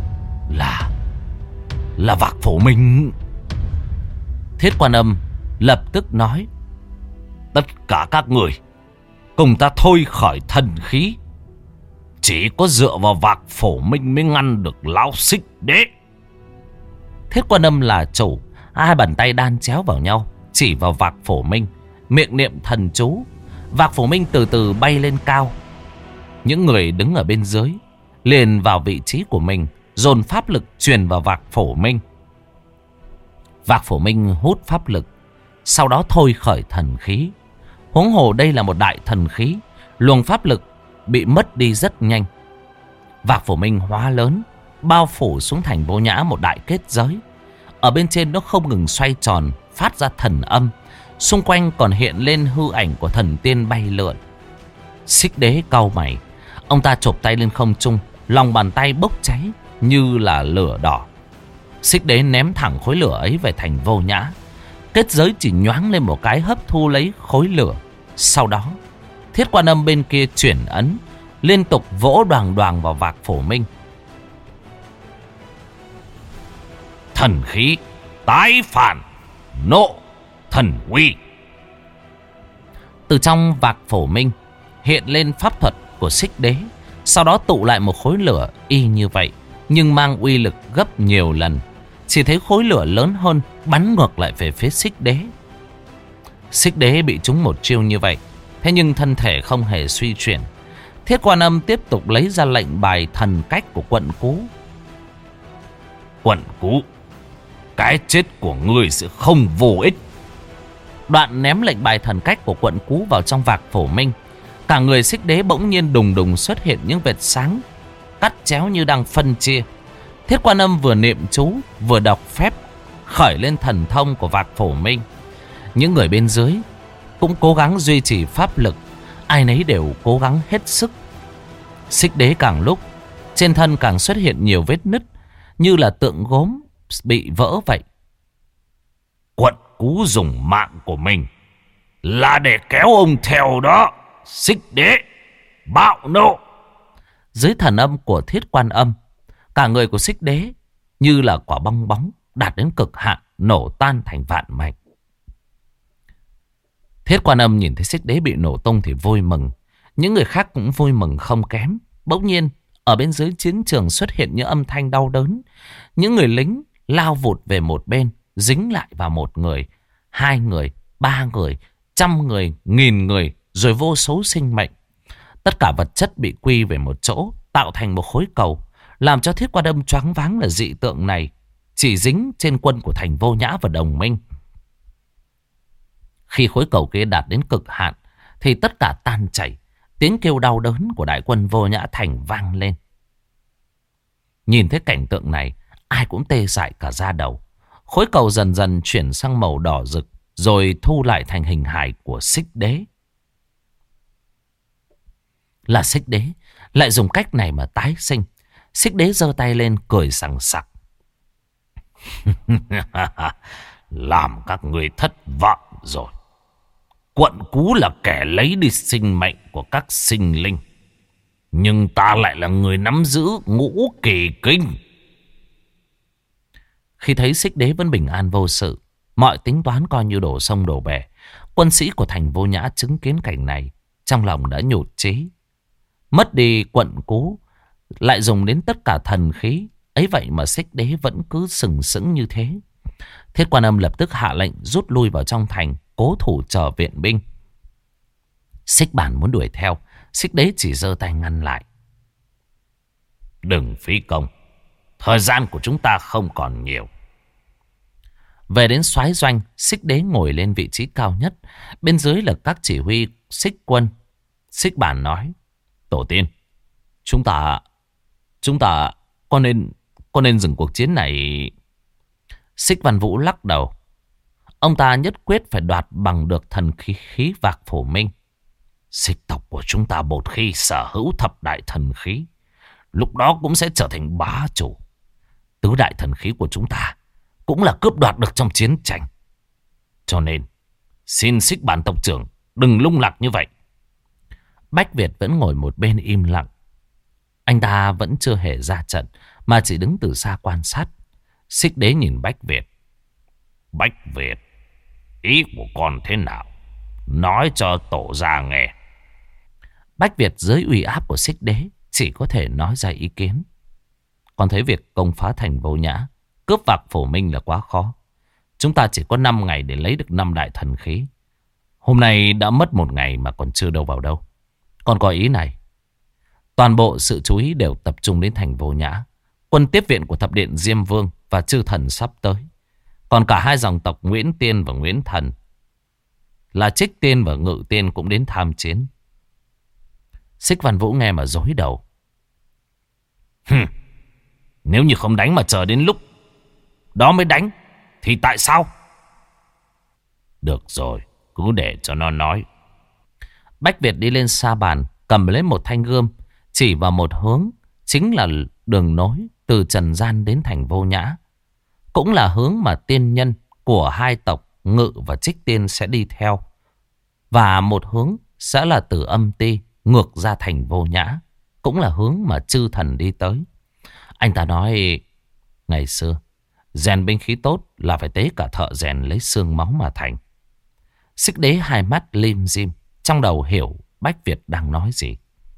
là Vạc Phổ Minh. Thiết Quan Âm lập tức nói, tất cả các người cùng ta thôi khỏi thần khí. Chỉ có dựa vào Vạc Phổ Minh mới ngăn được lão Xích Đế. Thiết Quan Âm là chủ, hai bàn tay đan chéo vào nhau, chỉ vào Vạc Phổ Minh, miệng niệm thần chú. Vạc Phổ Minh từ từ bay lên cao. Những người đứng ở bên dưới liền vào vị trí của mình, dồn pháp lực truyền vào Vạc Phổ Minh. Vạc Phổ Minh hút pháp lực, sau đó thôi khởi thần khí. Huống hồ đây là một đại thần khí, luồng pháp lực bị mất đi rất nhanh. Vạc Phổ Minh hóa lớn, bao phủ xuống thành Vô Nhã một đại kết giới. Ở bên trên nó không ngừng xoay tròn, phát ra thần âm. Xung quanh còn hiện lên hư ảnh của thần tiên bay lượn. Xích Đế cau mày, ông ta chộp tay lên không trung, lòng bàn tay bốc cháy như là lửa đỏ. Xích Đế ném thẳng khối lửa ấy về thành Vô Nhã. Kết giới chỉ nhoáng lên một cái, hấp thu lấy khối lửa. Sau đó Thiết Quan Âm bên kia chuyển ấn, liên tục vỗ đoàng đoàng vào Vạc Phổ Minh. Thần khí tái phản, nộ thần uy. Từ trong Vạc Phổ Minh hiện lên pháp thuật của Xích Đế, sau đó tụ lại một khối lửa y như vậy, nhưng mang uy lực gấp nhiều lần. Chỉ thấy khối lửa lớn hơn bắn ngược lại về phía Xích Đế. Xích Đế bị trúng một chiêu như vậy, thế nhưng thân thể không hề suy chuyển. Thiết Quan Âm tiếp tục lấy ra lệnh bài thần cách của Quận Cú. Quận Cú, cái chết của ngươi sẽ không vô ích. Đoạn ném lệnh bài thần cách của Quận Cú vào trong Vạc Phổ Minh. Cả người Xích Đế bỗng nhiên đùng đùng xuất hiện những vệt sáng cắt chéo như đang phân chia. Thiết Quan Âm vừa niệm chú vừa đọc phép, khởi lên thần thông của Vạc Phổ Minh. Những người bên dưới cũng cố gắng duy trì pháp lực, ai nấy đều cố gắng hết sức. Xích Đế càng lúc trên thân càng xuất hiện nhiều vết nứt, như là tượng gốm bị vỡ vậy. Quận Cú dùng mạng của mình là để kéo ông theo đó. Xích Đế bạo nộ. Dưới thần âm của Thiết Quan Âm, cả người của Xích Đế như là quả bong bóng đạt đến cực hạn, nổ tan thành vạn mảnh. Thiết Quan Âm nhìn thấy Xích Đế bị nổ tung thì vui mừng. Những người khác cũng vui mừng không kém. Bỗng nhiên ở bên dưới chiến trường xuất hiện những âm thanh đau đớn. Những người lính lao vụt về một bên, dính lại vào một người, hai người, ba người, trăm người, nghìn người, rồi vô số sinh mệnh. Tất cả vật chất bị quy về một chỗ, tạo thành một khối cầu. Làm cho Thiết Quan Âm choáng váng là dị tượng này chỉ dính trên quân của thành Vô Nhã và đồng minh. Khi khối cầu kia đạt đến cực hạn thì tất cả tan chảy. Tiếng kêu đau đớn của đại quân Vô Nhã thành vang lên. Nhìn thấy cảnh tượng này, ai cũng tê dại cả da đầu. Khối cầu dần dần chuyển sang màu đỏ rực, rồi thu lại thành hình hài của Xích Đế. Là Xích Đế lại dùng cách này mà tái sinh. Xích Đế giơ tay lên cười sằng sặc. Làm các người thất vọng rồi. Quận Cú là kẻ lấy đi sinh mệnh của các sinh linh, nhưng ta lại là người nắm giữ ngũ kỳ kinh. Khi thấy Xích Đế vẫn bình an vô sự, mọi tính toán coi như đổ sông đổ bể, quân sĩ của thành Vô Nhã chứng kiến cảnh này, trong lòng đã nhụt chí. Mất đi Quận Cú, lại dùng đến tất cả thần khí, ấy vậy mà Xích Đế vẫn cứ sừng sững như thế. Thiết Quan Âm lập tức hạ lệnh rút lui vào trong thành, cố thủ chờ viện binh. Xích Bản muốn đuổi theo, Xích Đế chỉ giơ tay ngăn lại. Đừng phí công, thời gian của chúng ta không còn nhiều. Về đến soái doanh, Xích Đế ngồi lên vị trí cao nhất, bên dưới là các chỉ huy Xích quân. Xích Bản nói: Tổ tiên, chúng ta có nên dừng cuộc chiến này? Xích Văn Vũ lắc đầu. Ông ta nhất quyết phải đoạt bằng được thần khí Vạc Phổ Minh. Xích tộc của chúng ta một khi sở hữu thập đại thần khí, lúc đó cũng sẽ trở thành bá chủ. Tứ đại thần khí của chúng ta cũng là cướp đoạt được trong chiến tranh. Cho nên xin Xích Bản tộc trưởng đừng lung lạc như vậy. Bách Việt vẫn ngồi một bên im lặng. Anh ta vẫn chưa hề ra trận, mà chỉ đứng từ xa quan sát. Xích Đế nhìn Bách Việt. Bách Việt, ý của con thế nào? Nói cho tổ gia nghe. Bách Việt dưới uy áp của Xích Đế chỉ có thể nói ra ý kiến. Con thấy việc công phá thành Vô Nhã, cướp Vạc Phổ Minh là quá khó. Chúng ta chỉ có 5 ngày để lấy được 5 đại thần khí. Hôm nay đã mất 1 ngày mà còn chưa đâu vào đâu. Còn có ý này. Toàn bộ sự chú ý đều tập trung đến thành Vô Nhã. Quân tiếp viện của thập điện Diêm Vương và chư thần sắp tới. Còn cả hai dòng tộc Nguyễn Tiên và Nguyễn Thần là Trích Tiên và Ngự Tiên cũng đến tham chiến. Xích Văn Vũ nghe mà rối đầu. Nếu như không đánh mà chờ đến lúc đó mới đánh thì tại sao? Được rồi, cứ để cho nó nói. Bách Việt đi lên sa bàn, cầm lấy một thanh gươm, chỉ vào một hướng, chính là đường nối từ Trần Gian đến thành Vô Nhã. Cũng là hướng mà tiên nhân của hai tộc Ngự và Trích Tiên sẽ đi theo. Và một hướng sẽ là từ Âm Ti ngược ra thành Vô Nhã, cũng là hướng mà chư thần đi tới. Anh ta nói, ngày xưa rèn binh khí tốt là phải tế cả thợ rèn lấy xương máu mà thành. Xích Đế hai mắt lim dim, trong đầu hiểu Bách Việt đang nói gì.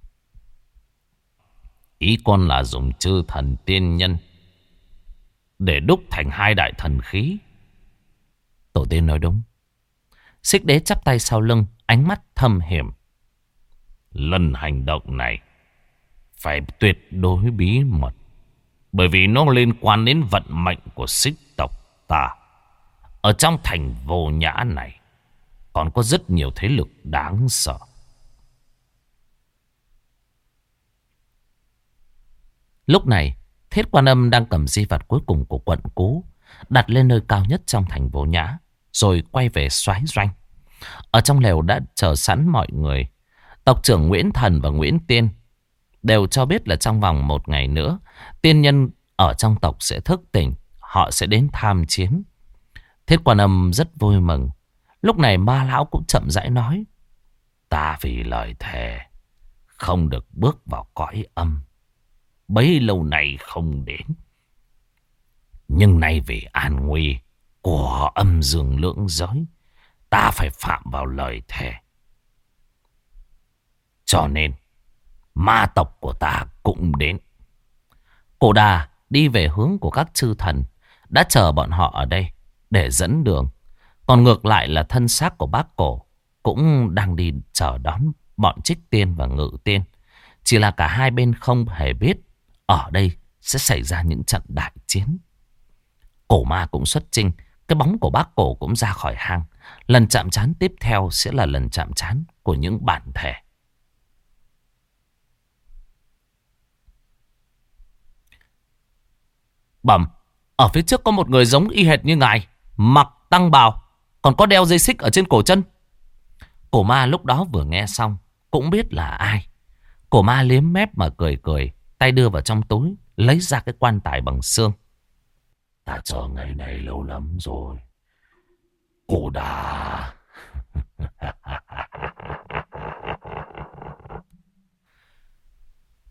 Ý con là dùng chư thần tiên nhân để đúc thành 2 đại thần khí. Tổ tiên nói đúng. Xích Đế chắp tay sau lưng, ánh mắt thâm hiểm. Lần hành động này phải tuyệt đối bí mật, bởi vì nó liên quan đến vận mệnh của Xích tộc ta. Ở trong thành Vô Nhã này còn có rất nhiều thế lực đáng sợ. Lúc này, Thiết Quan Âm đang cầm di vật cuối cùng của Quận Cú, đặt lên nơi cao nhất trong thành Vô Nhã, rồi quay về soái doanh. Ở trong lều đã chờ sẵn mọi người. Tộc trưởng Nguyễn Thần và Nguyễn Tiên đều cho biết là trong vòng 1 ngày nữa, tiên nhân ở trong tộc sẽ thức tỉnh, họ sẽ đến tham chiến. Thiết Quan Âm rất vui mừng. Lúc này Ma Lão cũng chậm rãi nói, ta vì lời thề không được bước vào cõi âm, bấy lâu nay không đến. Nhưng nay vì an nguy của âm dương lưỡng giới, ta phải phạm vào lời thề. Cho nên ma tộc của ta cũng đến. Cổ Đà đi về hướng của các chư thần, đã chờ bọn họ ở đây để dẫn đường. Còn ngược lại là thân xác của bác Cổ cũng đang đi chờ đón bọn Trích Tiên và Ngự Tiên. Chỉ là cả hai bên không hề biết ở đây sẽ xảy ra những trận đại chiến. Cổ Ma cũng xuất chinh, cái bóng của bác Cổ cũng ra khỏi hang. Lần chạm trán tiếp theo sẽ là lần chạm trán của những bản thể. Bẩm, ở phía trước có một người giống y hệt như ngài, mặc tăng bào, còn có đeo dây xích ở trên cổ chân. Cổ Ma lúc đó vừa nghe xong cũng biết là ai. Cổ Ma liếm mép mà cười cười, tay đưa vào trong túi, lấy ra cái quan tài bằng xương. Ta chờ ngày này lâu lắm rồi, Cổ Đà.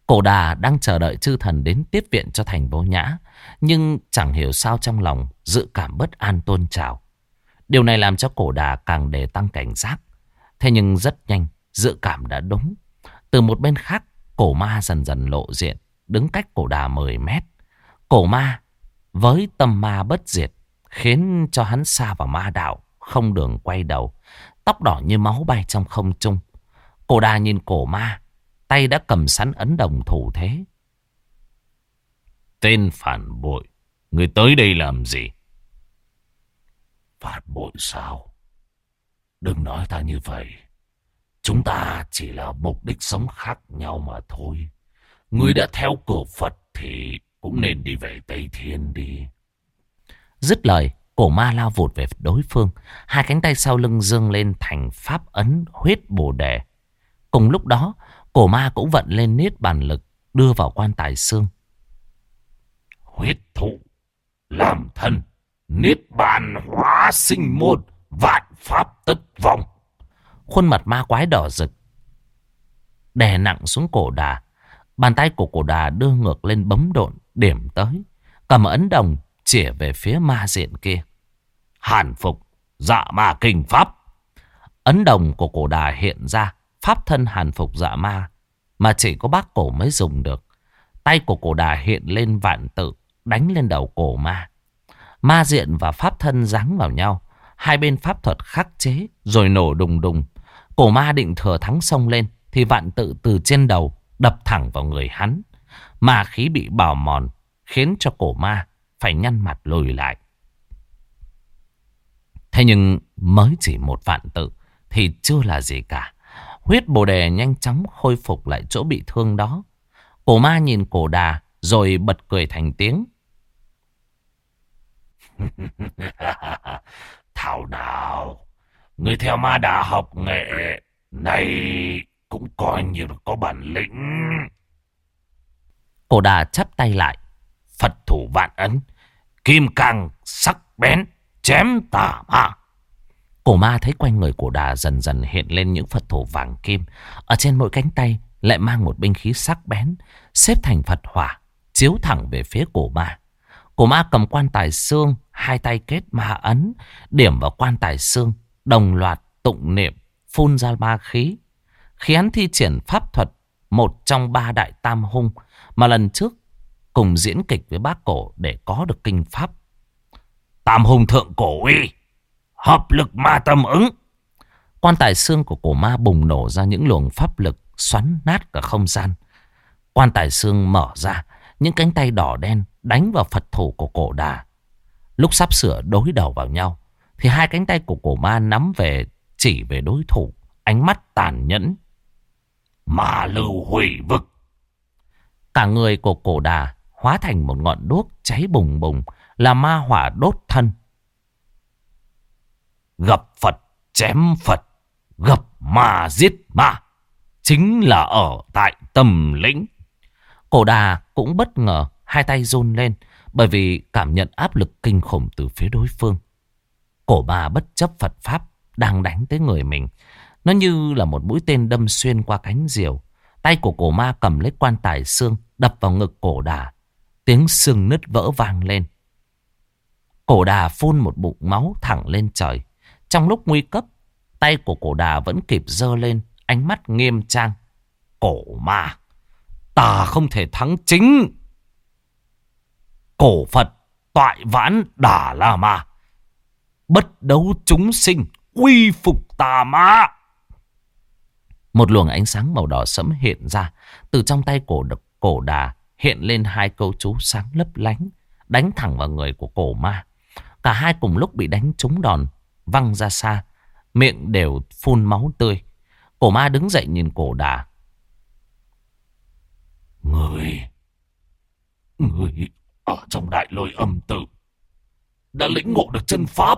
Cổ đà đang chờ đợi chư thần đến tiếp viện cho thành Vô Nhã. Nhưng chẳng hiểu sao trong lòng dự cảm bất an tôn trào. Điều này làm cho cổ đà càng đề tăng cảnh giác. Thế nhưng rất nhanh, dự cảm đã đúng. Từ một bên khác, cổ ma dần dần lộ diện, đứng cách cổ đà 10 mét. Cổ ma với tâm ma bất diệt, khiến cho hắn sa vào ma đạo, không đường quay đầu. Tóc đỏ như máu bay trong không trung. Cổ đà nhìn cổ ma, tay đã cầm sẵn ấn đồng thủ thế. Tên phản bội, người tới đây làm gì? Phản bội sao? Đừng nói ta như vậy. Chúng ta chỉ là mục đích sống khác nhau mà thôi. Ngươi đã theo cửa Phật thì cũng nên đi về Tây Thiên đi. Dứt lời, cổ ma lao vụt về đối phương. Hai cánh tay sau lưng giương lên thành pháp ấn huyết bồ đề. Cùng lúc đó, cổ ma cũng vận lên niết bàn lực, đưa vào quan tài xương. Huyết thụ làm thân, niết bàn hóa sinh môn, vạn pháp tất vong. Khuôn mặt ma quái đỏ rực, đè nặng xuống cổ đà. Bàn tay của cổ đà đưa ngược lên bấm độn, điểm tới. Cầm ấn đồng, chĩa về phía ma diện kia. Hàn phục, dạ ma kinh pháp. Ấn đồng của cổ đà hiện ra, pháp thân hàn phục dạ ma, mà chỉ có bác cổ mới dùng được. Tay của cổ đà hiện lên vạn tự, đánh lên đầu cổ ma. Ma diện và pháp thân giáng vào nhau. Hai bên pháp thuật khắc chế, rồi nổ đùng đùng. Cổ ma định thừa thắng xông lên, thì vạn tự từ trên đầu đập thẳng vào người hắn. Ma khí bị bào mòn, khiến cho cổ ma phải nhăn mặt lùi lại. Thế nhưng mới chỉ một vạn tự thì chưa là gì cả. Huyết bồ đề nhanh chóng khôi phục lại chỗ bị thương đó. Cổ ma nhìn cổ đà rồi bật cười thành tiếng. Thảo nào, người theo ma đà học nghệ này cũng coi như là có bản lĩnh. Cổ đà chắp tay lại. Phật thủ vạn ấn, kim cang sắc bén, chém tà ma. Cổ ma thấy quanh người cổ đà dần dần hiện lên những Phật thủ vàng kim. Ở trên mỗi cánh tay lại mang một binh khí sắc bén, xếp thành Phật hỏa, chiếu thẳng về phía cổ ma. Cổ ma cầm quan tài xương, hai tay kết ma ấn, điểm vào quan tài xương, đồng loạt tụng niệm, phun ra ma khí. Khi hắn thi triển pháp thuật, một trong ba đại tam hung mà lần trước cùng diễn kịch với bác cổ để có được kinh pháp. Tam hung thượng cổ uy, hợp lực ma tâm ứng. Quan tài xương của cổ ma bùng nổ ra những luồng pháp lực xoắn nát cả không gian. Quan tài xương mở ra, những cánh tay đỏ đen đánh vào Phật thủ của cổ đà. Lúc sắp sửa đối đầu vào nhau thì hai cánh tay của cổ ma nắm về, chỉ về đối thủ, ánh mắt tàn nhẫn. Ma lưu hủy vực. Cả người của cổ đà hóa thành một ngọn đuốc cháy bùng bùng, là ma hỏa đốt thân. Gặp Phật chém Phật, gặp ma giết ma, chính là ở tại tâm lĩnh. Cổ đà cũng bất ngờ, hai tay run lên bởi vì cảm nhận áp lực kinh khủng từ phía đối phương. Cổ ma bất chấp Phật pháp đang đánh tới người mình. Nó như là một mũi tên đâm xuyên qua cánh diều. Tay của cổ ma cầm lấy quan tài xương, đập vào ngực cổ đà. Tiếng xương nứt vỡ vang lên. Cổ đà phun một bụng máu thẳng lên trời. Trong lúc nguy cấp, tay của cổ đà vẫn kịp giơ lên, ánh mắt nghiêm trang. Cổ ma, ta không thể thắng chính. Cổ Phật toại vãn Đà La Ma, bất đấu chúng sinh, uy phục tà ma. Một luồng ánh sáng màu đỏ sẫm hiện ra. Từ trong tay cổ đà hiện lên hai câu chú sáng lấp lánh, đánh thẳng vào người của cổ ma. Cả hai cùng lúc bị đánh trúng đòn, văng ra xa, miệng đều phun máu tươi. Cổ ma đứng dậy nhìn cổ đà. Người ở trong đại lôi âm tự đã lĩnh ngộ được chân pháp.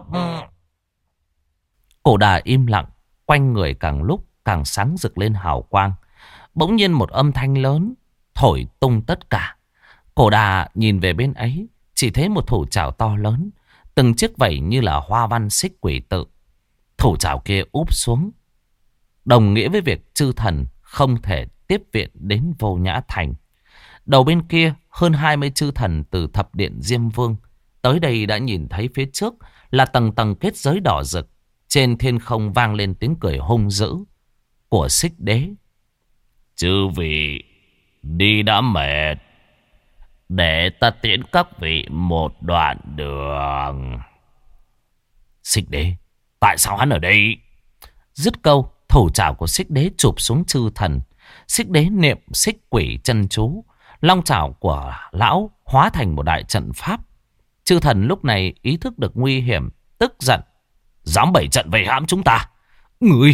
Cổ đà im lặng, quanh người càng lúc càng sáng rực lên hào quang. Bỗng nhiên một âm thanh lớn thổi tung tất cả. Cổ đà nhìn về bên ấy, chỉ thấy một thủ trảo to lớn, từng chiếc vảy như là hoa văn xích quỷ tự. Thủ trảo kia úp xuống, đồng nghĩa với việc chư thần không thể tiếp viện đến Vô Nhã Thành. Đầu bên kia, hơn 20 chư thần từ thập điện Diêm Vương tới đây đã nhìn thấy phía trước là tầng tầng kết giới đỏ rực. Trên thiên không vang lên tiếng cười hung dữ của Xích Đế. Chư vị đi đã mệt, để ta tiễn các vị một đoạn đường. Xích Đế, tại sao hắn ở đây? Dứt câu, thủ trảo của Xích Đế chụp xuống chư thần. Xích Đế niệm xích quỷ chân chú, long trảo của lão hóa thành một đại trận pháp. Chư thần lúc này ý thức được nguy hiểm, tức giận. Dám bày trận vây hãm chúng ta? Người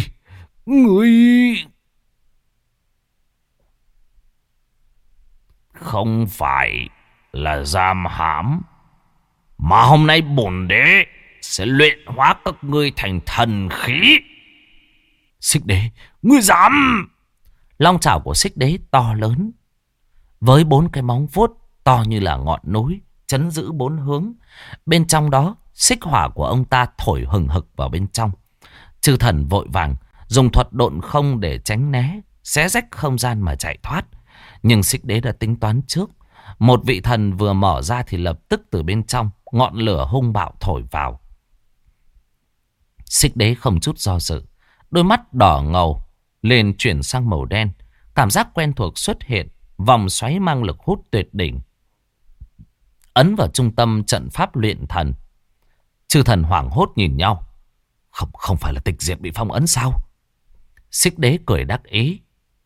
không phải là giam hãm, mà hôm nay bổn đế sẽ luyện hóa các ngươi thành thần khí. Xích Đế, ngươi dám! Long trảo của Xích Đế to lớn, với 4 cái móng vuốt to như là ngọn núi, chấn giữ 4 hướng. Bên trong đó, xích hỏa của ông ta thổi hừng hực vào bên trong. Chư thần vội vàng dùng thuật độn không để tránh né, xé rách không gian mà chạy thoát. Nhưng Xích Đế đã tính toán trước. Một vị thần vừa mở ra thì lập tức từ bên trong ngọn lửa hung bạo thổi vào. Xích Đế không chút do dự, đôi mắt đỏ ngầu lên chuyển sang màu đen. Cảm giác quen thuộc xuất hiện, vòng xoáy mang lực hút tuyệt đỉnh ấn vào trung tâm trận pháp luyện thần. Chư thần hoảng hốt nhìn nhau. Không phải là Tịch Diệt bị phong ấn sao? Xích Đế cười đắc ý.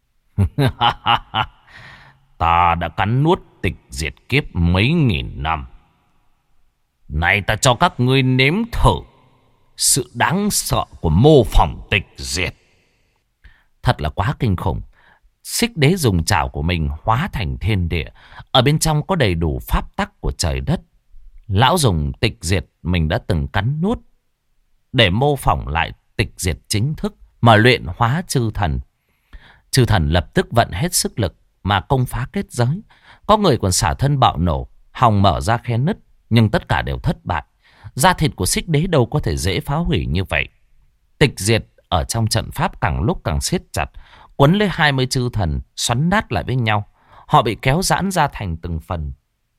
Ta đã cắn nuốt Tịch Diệt kiếp mấy nghìn năm. Này ta cho các ngươi nếm thử sự đáng sợ của mô phỏng Tịch Diệt. Thật là quá kinh khủng. Xích Đế dùng chảo của mình hóa thành thiên địa. Ở bên trong có đầy đủ pháp tắc của trời đất. Lão dùng Tịch Diệt mình đã từng cắn nuốt để mô phỏng lại Tịch Diệt chính thức mà luyện hóa chư thần. Chư thần lập tức vận hết sức lực mà công phá kết giới. Có người còn xả thân bạo nổ, hòng mở ra khe nứt, nhưng tất cả đều thất bại. Da thịt của Xích Đế đâu có thể dễ phá hủy như vậy. Tịch Diệt ở trong trận pháp càng lúc càng siết chặt, quấn lấy 20 chư thần, xoắn nát lại với nhau. Họ bị kéo giãn ra thành từng phần.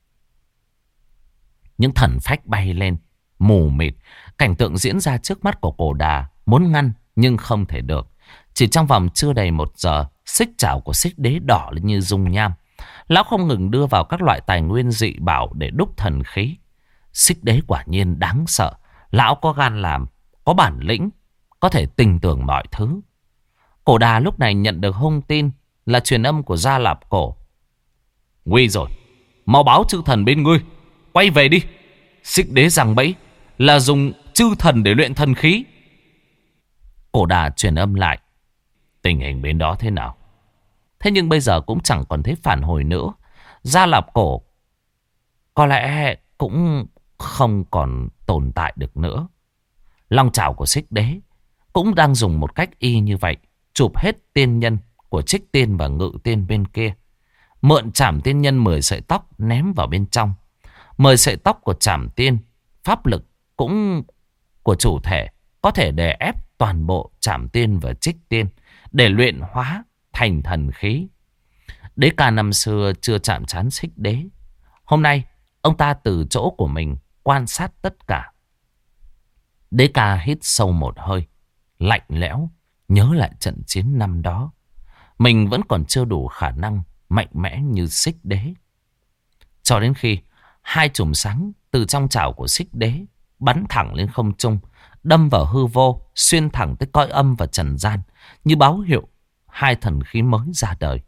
Những thần phách bay lên, mù mịt. Cảnh tượng diễn ra trước mắt của Cổ Đà, muốn ngăn nhưng không thể được. Chỉ trong vòng chưa đầy 1 giờ, xích chảo của Xích Đế đỏ lên như dung nham. Lão không ngừng đưa vào các loại tài nguyên dị bảo để đúc thần khí. Xích Đế quả nhiên đáng sợ. Lão có gan làm, có bản lĩnh, có thể tình tưởng mọi thứ. Cổ Đà lúc này nhận được thông tin là truyền âm của Gia Lạp Cổ. Nguy rồi, mau báo chư thần bên ngươi quay về đi. Xích Đế giằng bẫy là dùng chư thần để luyện thần khí. Cổ Đà truyền âm lại. Tình hình bên đó thế nào? Thế nhưng bây giờ cũng chẳng còn thấy phản hồi nữa. Gia Lạp Cổ có lẽ cũng không còn tồn tại được nữa. Long trảo của Xích Đế cũng đang dùng một cách y như vậy, chụp hết tiên nhân của Trích Tiên và Ngự Tiên bên kia. Mượn Trảm Tiên nhân 10 sợi tóc ném vào bên trong. 10 sợi tóc của Trảm Tiên, pháp lực cũng của chủ thể, có thể đè ép toàn bộ Trảm Tiên và Trích Tiên để luyện hóa thành thần khí. Đế Ca năm xưa chưa chạm trán Xích Đế. Hôm nay ông ta từ chỗ của mình quan sát tất cả. Đế Ca hít sâu một hơi, lạnh lẽo, nhớ lại trận chiến năm đó. Mình vẫn còn chưa đủ khả năng mạnh mẽ như Xích Đế. Cho đến khi 2 chùm sáng từ trong chảo của Xích Đế bắn thẳng lên không trung, đâm vào hư vô, xuyên thẳng tới cõi âm và trần gian, như báo hiệu 2 thần khí mới ra đời.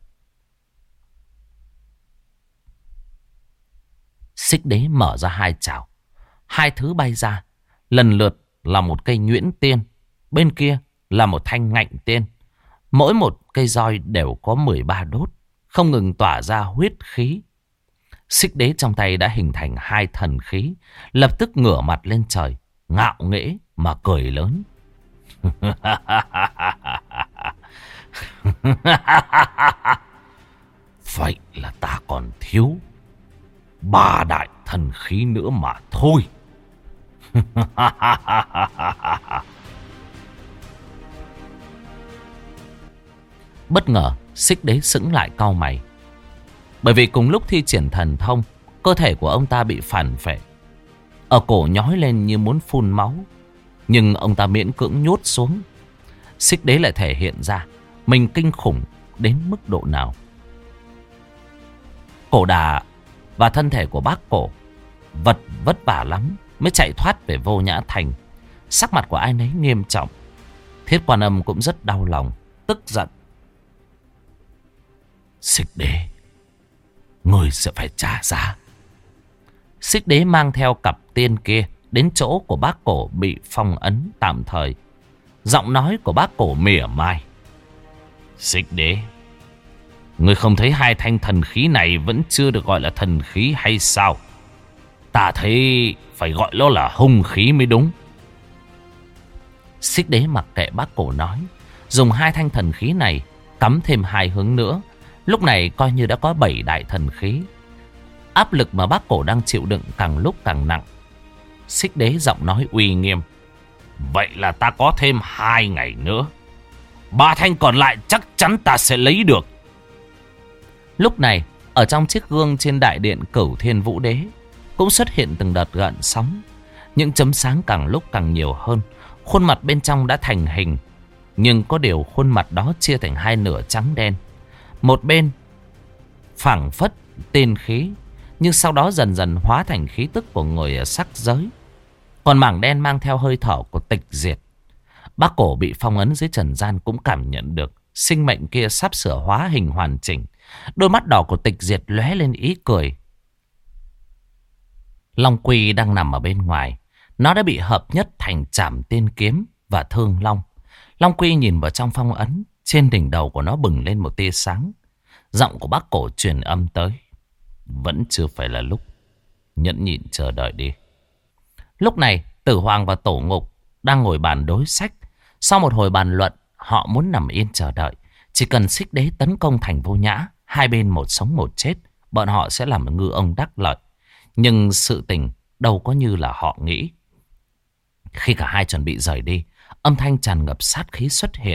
Xích Đế mở ra 2 chảo, 2 thứ bay ra, lần lượt là một cây nhuyễn tiên, bên kia là một thanh ngạnh tiên. Mỗi một cây roi đều có 13 đốt, không ngừng tỏa ra huyết khí. Xích Đế trong tay đã hình thành 2 thần khí, lập tức ngửa mặt lên trời, ngạo nghễ mà cười lớn. Vậy là ta còn thiếu 3 đại thần khí nữa mà thôi. Bất ngờ Xích Đế sững lại cau mày. Bởi vì cùng lúc thi triển thần thông, cơ thể của ông ta bị phản phệ. Ở cổ nhói lên như muốn phun máu. Nhưng ông ta miễn cưỡng nhốt xuống. Xích Đế lại thể hiện ra mình kinh khủng đến mức độ nào. Cổ đà và thân thể của bác cổ vất vả lắm mới chạy thoát về Vô Nhã Thành. Sắc mặt của ai nấy nghiêm trọng. Thiết Quan Âm cũng rất đau lòng, tức giận. Xích Đế, ngươi sẽ phải trả giá. Xích Đế mang theo cặp tiên kia đến chỗ của bác cổ bị phong ấn tạm thời. Giọng nói của bác cổ mỉa mai. Xích Đế, ngươi không thấy hai thanh thần khí này vẫn chưa được gọi là thần khí hay sao? Ta thấy phải gọi nó là hung khí mới đúng. Xích Đế mặc kệ bác cổ nói, dùng hai thanh thần khí này cắm thêm hai hướng nữa. Lúc này coi như đã có 7 đại thần khí. Áp lực mà bác cổ đang chịu đựng càng lúc càng nặng. Xích Đế giọng nói uy nghiêm. Vậy là ta có thêm 2 ngày nữa. 3 thanh còn lại chắc chắn ta sẽ lấy được. Lúc này, ở trong chiếc gương trên đại điện Cửu Thiên Vũ Đế cũng xuất hiện từng đợt gợn sóng. Những chấm sáng càng lúc càng nhiều hơn. Khuôn mặt bên trong đã thành hình. Nhưng có điều khuôn mặt đó chia thành hai nửa trắng đen. Một bên phảng phất tiên khí, nhưng sau đó dần dần hóa thành khí tức của người ở sắc giới. Còn mảng đen mang theo hơi thở của tịch diệt. Bác cổ bị phong ấn dưới trần gian cũng cảm nhận được sinh mệnh kia sắp sửa hóa hình hoàn chỉnh. Đôi mắt đỏ của tịch diệt lóe lên ý cười. Long Quy đang nằm ở bên ngoài. Nó đã bị hợp nhất thành Trảm Tiên Kiếm và Thương Long. Long Quy nhìn vào trong phong ấn. Trên đỉnh đầu của nó bừng lên một tia sáng. Giọng của bác cổ truyền âm tới. Vẫn chưa phải là lúc. Nhẫn nhịn chờ đợi đi. Lúc này Tử Hoàng và Tổ Ngục đang ngồi bàn đối sách. Sau một hồi bàn luận, họ muốn nằm yên chờ đợi. Chỉ cần Xích Đế tấn công thành Vô Nhã, hai bên một sống một chết, bọn họ sẽ làm ngư ông đắc lợi. Nhưng sự tình đâu có như là họ nghĩ. Khi cả hai chuẩn bị rời đi, âm thanh tràn ngập sát khí xuất hiện.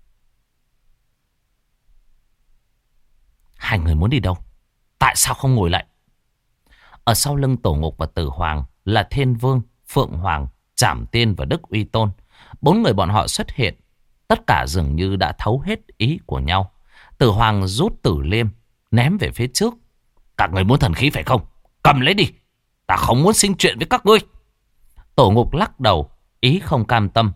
Hai người muốn đi đâu? Tại sao không ngồi lại? Ở sau lưng Tổ Ngục và Tử Hoàng là Thiên Vương, Phượng Hoàng, Trảm Tiên và Đức Uy Tôn. 4 người bọn họ xuất hiện. Tất cả dường như đã thấu hết ý của nhau. Tử Hoàng rút Tử Liêm ném về phía trước. Các người muốn thần khí phải không? Cầm lấy đi. Ta không muốn sinh chuyện với các ngươi. Tổ Ngục lắc đầu, ý không cam tâm.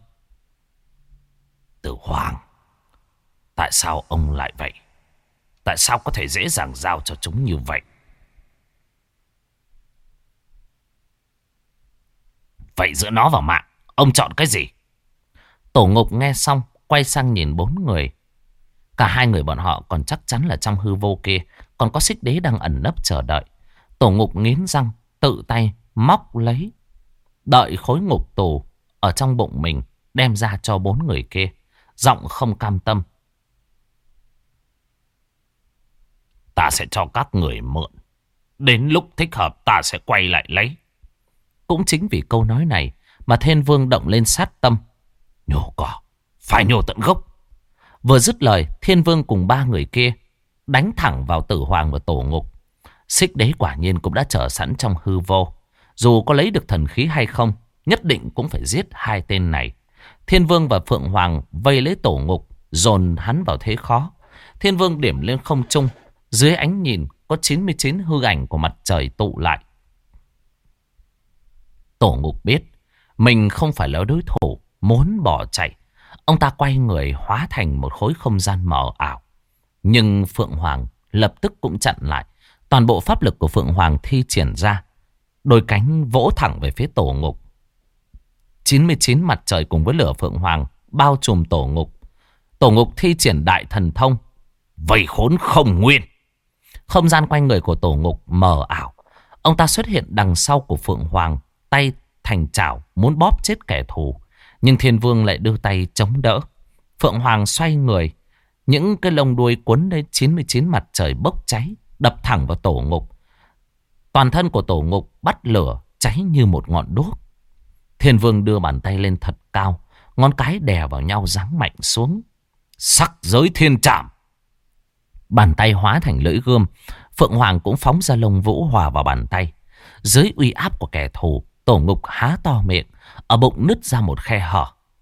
Tử Hoàng, tại sao ông lại vậy? Tại sao có thể dễ dàng giao cho chúng như vậy? Vậy giữa nó và mạng, ông chọn cái gì? Tổ Ngục nghe xong, quay sang nhìn 4 người. Cả hai người bọn họ còn chắc chắn là trong hư vô kia còn có Xích Đế đang ẩn nấp chờ đợi. Tổ Ngục nghiến răng, tự tay móc lấy đợi khối ngục tù ở trong bụng mình, đem ra cho 4 người kia. Giọng không cam tâm. Ta sẽ cho các người mượn. Đến lúc thích hợp ta sẽ quay lại lấy. Cũng chính vì câu nói này mà Thiên Vương động lên sát tâm. Nhổ cỏ, phải nhổ tận gốc. Vừa dứt lời, Thiên Vương cùng 3 người kia đánh thẳng vào Tử Hoàng và Tổ Ngục. Xích Đế quả nhiên cũng đã chờ sẵn trong hư vô. Dù có lấy được thần khí hay không, nhất định cũng phải giết hai tên này. Thiên Vương và Phượng Hoàng vây lấy Tổ Ngục, dồn hắn vào thế khó. Thiên Vương điểm lên không trung. Dưới ánh nhìn có 99 hư ảnh của mặt trời tụ lại. Tổ Ngục biết mình không phải là đối thủ, muốn bỏ chạy. Ông ta quay người hóa thành một khối không gian mờ ảo. Nhưng Phượng Hoàng lập tức cũng chặn lại. Toàn bộ pháp lực của Phượng Hoàng thi triển ra. Đôi cánh vỗ thẳng về phía Tổ Ngục. 99 mặt trời cùng với lửa Phượng Hoàng bao trùm Tổ Ngục. Tổ Ngục thi triển đại thần thông. Vây khốn không nguyên. Không gian quanh người của Tổ Ngục mờ ảo. Ông ta xuất hiện đằng sau của Phượng Hoàng, tay thành chảo muốn bóp chết kẻ thù. Nhưng Thiên Vương lại đưa tay chống đỡ. Phượng Hoàng xoay người. Những cái lông đuôi cuốn lên 99 mặt trời bốc cháy, đập thẳng vào Tổ Ngục. Toàn thân của Tổ Ngục bắt lửa, cháy như một ngọn đuốc. Thiên Vương đưa bàn tay lên thật cao, ngón cái đè vào nhau giáng mạnh xuống. Sắc giới thiên trảm. Bàn tay hóa thành lưỡi gươm. Phượng Hoàng cũng phóng ra lông vũ hòa vào bàn tay. Dưới uy áp của kẻ thù, Tổ Ngục há to miệng, ở bụng nứt ra một khe hở.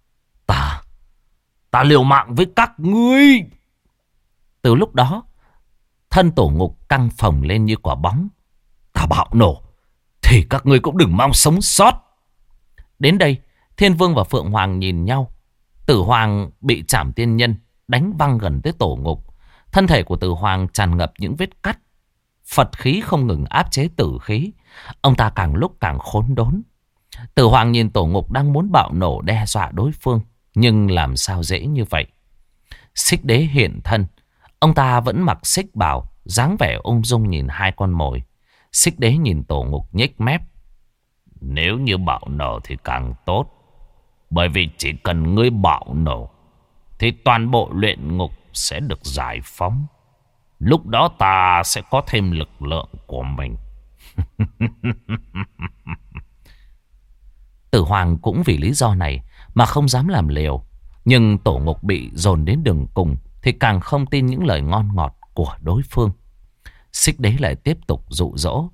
Ta liều mạng với các ngươi. Từ lúc đó, thân Tổ Ngục căng phồng lên như quả bóng. Ta bạo nổ thì các ngươi cũng đừng mong sống sót. Đến đây, Thiên Vương và Phượng Hoàng nhìn nhau. Tử Hoàng bị Trảm Tiên Nhân đánh văng gần tới Tổ Ngục. Thân thể của Tử Hoàng tràn ngập những vết cắt. Phật khí không ngừng áp chế tử khí. Ông ta càng lúc càng khốn đốn. Tử Hoàng nhìn Tổ Ngục đang muốn bạo nổ đe dọa đối phương. Nhưng làm sao dễ như vậy. Xích Đế hiện thân. Ông ta vẫn mặc xích bào, dáng vẻ ung dung nhìn hai con mồi. Xích Đế nhìn Tổ Ngục nhếch mép. Nếu như bạo nổ thì càng tốt. Bởi vì chỉ cần ngươi bạo nổ thì toàn bộ luyện ngục sẽ được giải phóng. Lúc đó ta sẽ có thêm lực lượng của mình. Tử Hoàng cũng vì lý do này mà không dám làm liều. Nhưng Tổ Ngục bị dồn đến đường cùng thì càng không tin những lời ngon ngọt của đối phương. Xích Đế lại tiếp tục dụ dỗ.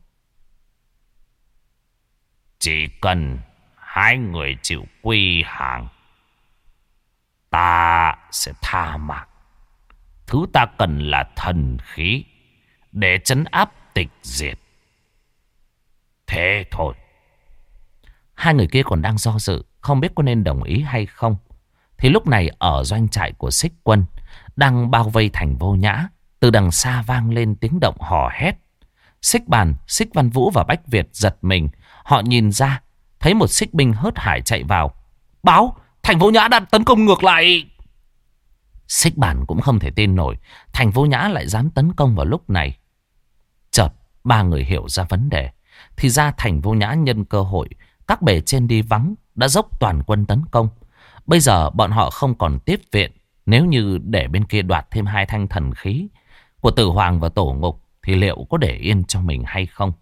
Chỉ cần hai người chịu quy hàng, ta sẽ tha mạng. Thứ ta cần là thần khí để trấn áp tịch diệt. Thế thôi. Hai người kia còn đang do dự, không biết có nên đồng ý hay không. Thì lúc này ở doanh trại của Xích Quân đang bao vây thành Vô Nhã, từ đằng xa vang lên tiếng động hò hét. Xích Bàn, Xích Văn Vũ và Bách Việt giật mình. Họ nhìn ra, thấy một xích binh hớt hải chạy vào. Báo, thành Vô Nhã đã tấn công ngược lại. Xích Bàn cũng không thể tin nổi, thành Vô Nhã lại dám tấn công vào lúc này. Chợt, ba người hiểu ra vấn đề. Thì ra thành Vô Nhã nhân cơ hội, các bề trên đi vắng, đã dốc toàn quân tấn công. Bây giờ bọn họ không còn tiếp viện. Nếu như để bên kia đoạt thêm hai thanh thần khí của Tử Hoàng và Tổ Ngục thì liệu có để yên cho mình hay không?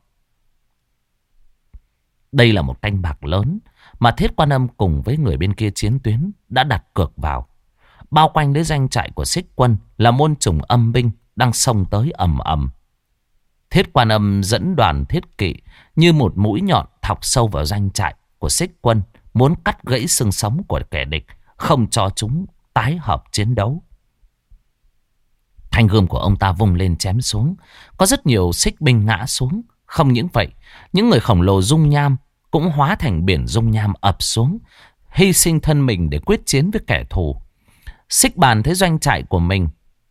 Đây là một canh bạc lớn mà Thiết Quan Âm cùng với người bên kia chiến tuyến đã đặt cược vào. Bao quanh lấy doanh trại của Xích Quân là môn trùng âm binh đang xông tới ầm ầm. Thiết Quan Âm dẫn đoàn thiết kỵ như một mũi nhọn thọc sâu vào doanh trại của Xích Quân, muốn cắt gãy xương sống của kẻ địch, không cho chúng tái hợp chiến đấu. Thanh gươm của ông ta vung lên chém xuống, có rất nhiều xích binh ngã xuống. Không những vậy, những người khổng lồ dung nham cũng hóa thành biển dung nham ập xuống, hy sinh thân mình để quyết chiến với kẻ thù. Xích Bàn thấy doanh trại của mình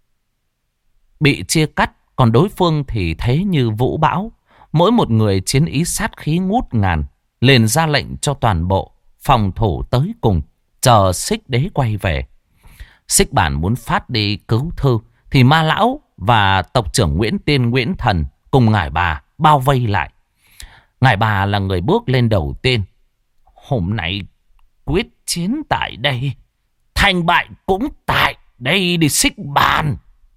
bị chia cắt, còn đối phương thì thế như vũ bão. Mỗi một người chiến ý sát khí ngút ngàn, liền ra lệnh cho toàn bộ phòng thủ tới cùng, chờ Xích Đế quay về. Xích Bàn muốn phát đi cứu thư thì Ma Lão và tộc trưởng Nguyễn Tiên, Nguyễn Thần cùng ngải bà bao vây lại. Ngải bà là người bước lên đầu tiên. Hôm nay quyết chiến tại đây, thành bại cũng tại đây đi Xích Bàn.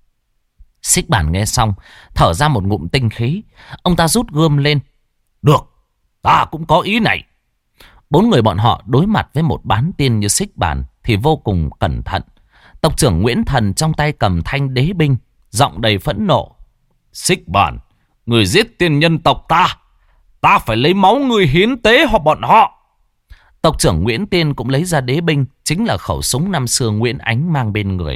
Xích Bàn nghe xong thở ra một ngụm tinh khí. Ông ta rút gươm lên. Được, ta cũng có ý này. Bốn người bọn họ đối mặt với một bán tiên như Xích Bàn thì vô cùng cẩn thận. Tộc trưởng Nguyễn Thần trong tay cầm thanh đế binh, giọng đầy phẫn nộ. Xích Bàn, người giết tiên nhân tộc ta phải lấy máu người hiến tế hoặc bọn họ. Tộc trưởng Nguyễn Tiên cũng lấy ra đế binh, chính là khẩu súng năm xưa Nguyễn Ánh mang bên người.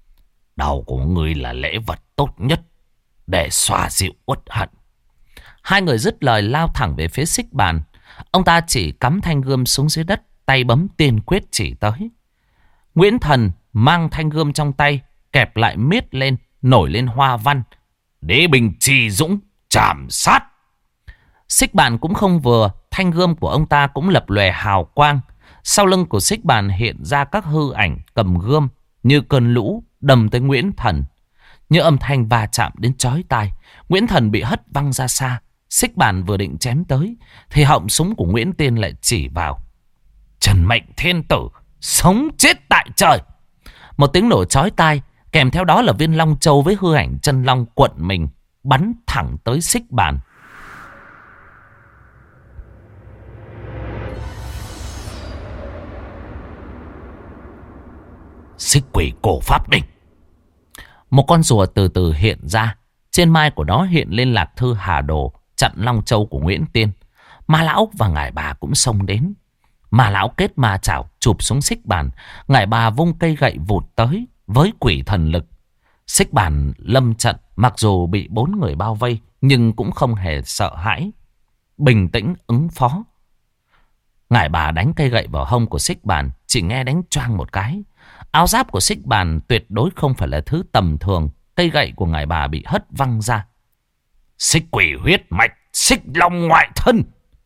Đầu của ngươi là lễ vật tốt nhất để xoa dịu uất hận. Hai người dứt lời lao thẳng về phía Xích Bàn. Ông ta chỉ cắm thanh gươm xuống dưới đất, tay bấm tiên quyết chỉ tới. Nguyễn Thần mang thanh gươm trong tay, kẹp lại miết lên, nổi lên hoa văn. Đế binh trì dũng, chạm sát. Xích Bàn cũng không vừa, thanh gươm của ông ta cũng lập lòe hào quang. Sau lưng của Xích Bàn hiện ra các hư ảnh cầm gươm như cơn lũ đầm tới Nguyễn Thần. Như âm thanh va chạm đến chói tai, Nguyễn Thần bị hất văng ra xa. Xích Bàn vừa định chém tới thì họng súng của Nguyễn Tiên lại chỉ vào. Trần mệnh thiên tử, sống chết tại trời. Một tiếng nổ chói tai, kèm theo đó là viên long châu với hư ảnh chân long cuộn mình, bắn thẳng tới Xích Bàn. Xích quỷ cổ pháp đỉnh. Một con rùa từ từ hiện ra. Trên mai của nó hiện lên lạc thư hà đồ chặn long châu của Nguyễn Tiên. Ma lão và ngải bà cũng xông đến. Ma lão kết ma chảo chụp xuống xích bàn. Ngải bà vung cây gậy vụt tới với quỷ thần lực. Xích bàn lâm trận, mặc dù bị 4 người bao vây nhưng cũng không hề sợ hãi, bình tĩnh ứng phó. Ngải bà đánh cây gậy vào hông của xích bàn, chỉ nghe đánh choang một cái. Áo giáp của xích bàn tuyệt đối không phải là thứ tầm thường. Cây gậy của ngải bà bị hất văng ra. Xích quỷ huyết mạch, xích long ngoại thân.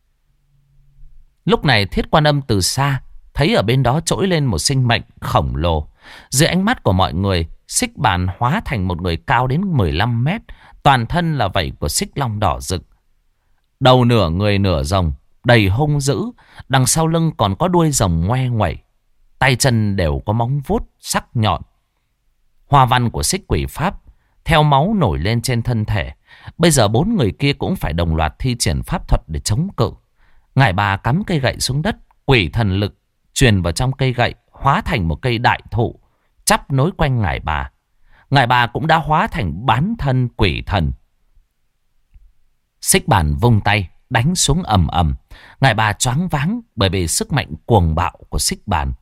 Lúc này Thiết Quan Âm từ xa thấy ở bên đó trỗi lên một sinh mệnh khổng lồ. Dưới ánh mắt của mọi người, xích bàn hóa thành một người cao đến 15 mét. Toàn thân là vảy của xích long đỏ rực. Đầu nửa người nửa rồng, đầy hung dữ. Đằng sau lưng còn có đuôi rồng ngoe nguẩy. Tay chân đều có móng vuốt sắc nhọn. Hoa văn của xích quỷ pháp theo máu nổi lên trên thân thể. Bây giờ 4 người kia cũng phải đồng loạt thi triển pháp thuật để chống cự. Ngải bà cắm cây gậy xuống đất. Quỷ thần lực truyền vào trong cây gậy, hóa thành một cây đại thụ chắp nối quanh ngải bà. Ngải bà cũng đã hóa thành bán thân quỷ thần. Xích bàn vung tay đánh xuống ầm ầm. Ngải bà choáng váng bởi vì sức mạnh cuồng bạo của xích bàn.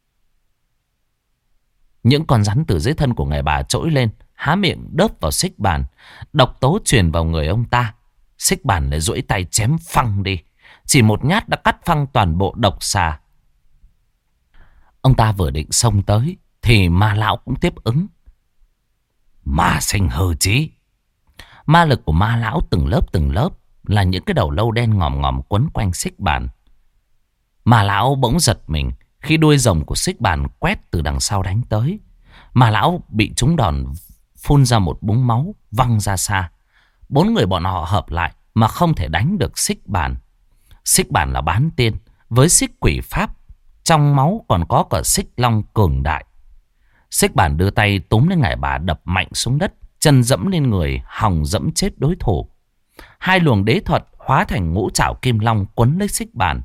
Những con rắn từ dưới thân của ngải bà trỗi lên, há miệng đớp vào xích bàn. Độc tố truyền vào người ông ta. Xích bàn lại duỗi tay chém phăng đi. Chỉ một nhát đã cắt phăng toàn bộ độc xà. Ông ta vừa định xông tới thì ma lão cũng tiếp ứng. Ma sinh hư trí. Ma lực của ma lão từng lớp là những cái đầu lâu đen ngòm ngòm quấn quanh xích bàn. Ma lão bỗng giật mình khi đuôi rồng của xích bàn quét từ đằng sau đánh tới. Ma lão bị trúng đòn, phun ra một búng máu văng ra xa. 4 người bọn họ hợp lại mà không thể đánh được xích bàn. Xích bàn là bán tiên với xích quỷ pháp, trong máu còn có cả xích long cường đại. Xích bàn đưa tay túm lên ngải bà đập mạnh xuống đất, chân dẫm lên người hòng dẫm chết đối thủ. 2 luồng đế thuật hóa thành ngũ trảo kim long quấn lấy xích bàn.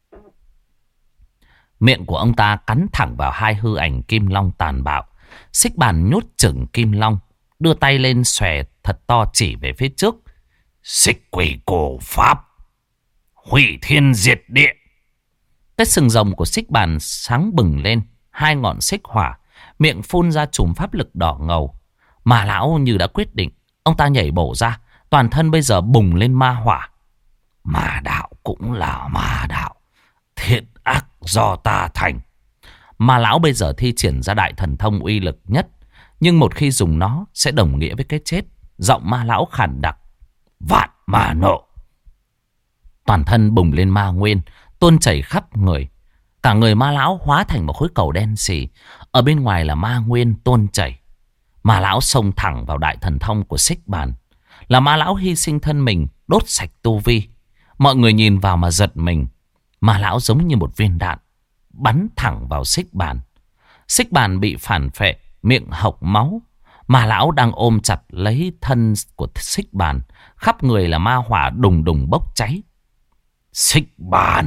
Miệng của ông ta cắn thẳng vào 2 hư ảnh kim long tàn bạo. Xích bàn nhốt chừng kim long, đưa tay lên xòe thật to chỉ về phía trước. Xích quỷ cổ pháp, hủy thiên diệt địa. Cái sừng rồng của xích bàn sáng bừng lên, 2 ngọn xích hỏa, miệng phun ra chùm pháp lực đỏ ngầu. Mà lão như đã quyết định, ông ta nhảy bổ ra, toàn thân bây giờ bùng lên ma hỏa. Ma đạo cũng là ma đạo, thiện ác do ta thành. Ma lão bây giờ thi triển ra đại thần thông uy lực nhất, nhưng một khi dùng nó sẽ đồng nghĩa với cái chết. Giọng ma lão khản đặc. Vạn ma nộ. Toàn thân bùng lên ma nguyên, tuôn chảy khắp người. Cả người ma lão hóa thành một khối cầu đen xì. Ở bên ngoài là ma nguyên tuôn chảy. Ma lão xông thẳng vào đại thần thông của xích bàn. Là ma lão hy sinh thân mình, đốt sạch tu vi. Mọi người nhìn vào mà giật mình. Ma lão giống như một viên đạn, bắn thẳng vào xích bàn. Xích bàn bị phản phệ, miệng hộc máu. Ma lão đang ôm chặt lấy thân của xích bàn. Khắp người là ma hỏa đùng đùng bốc cháy. Xích bàn,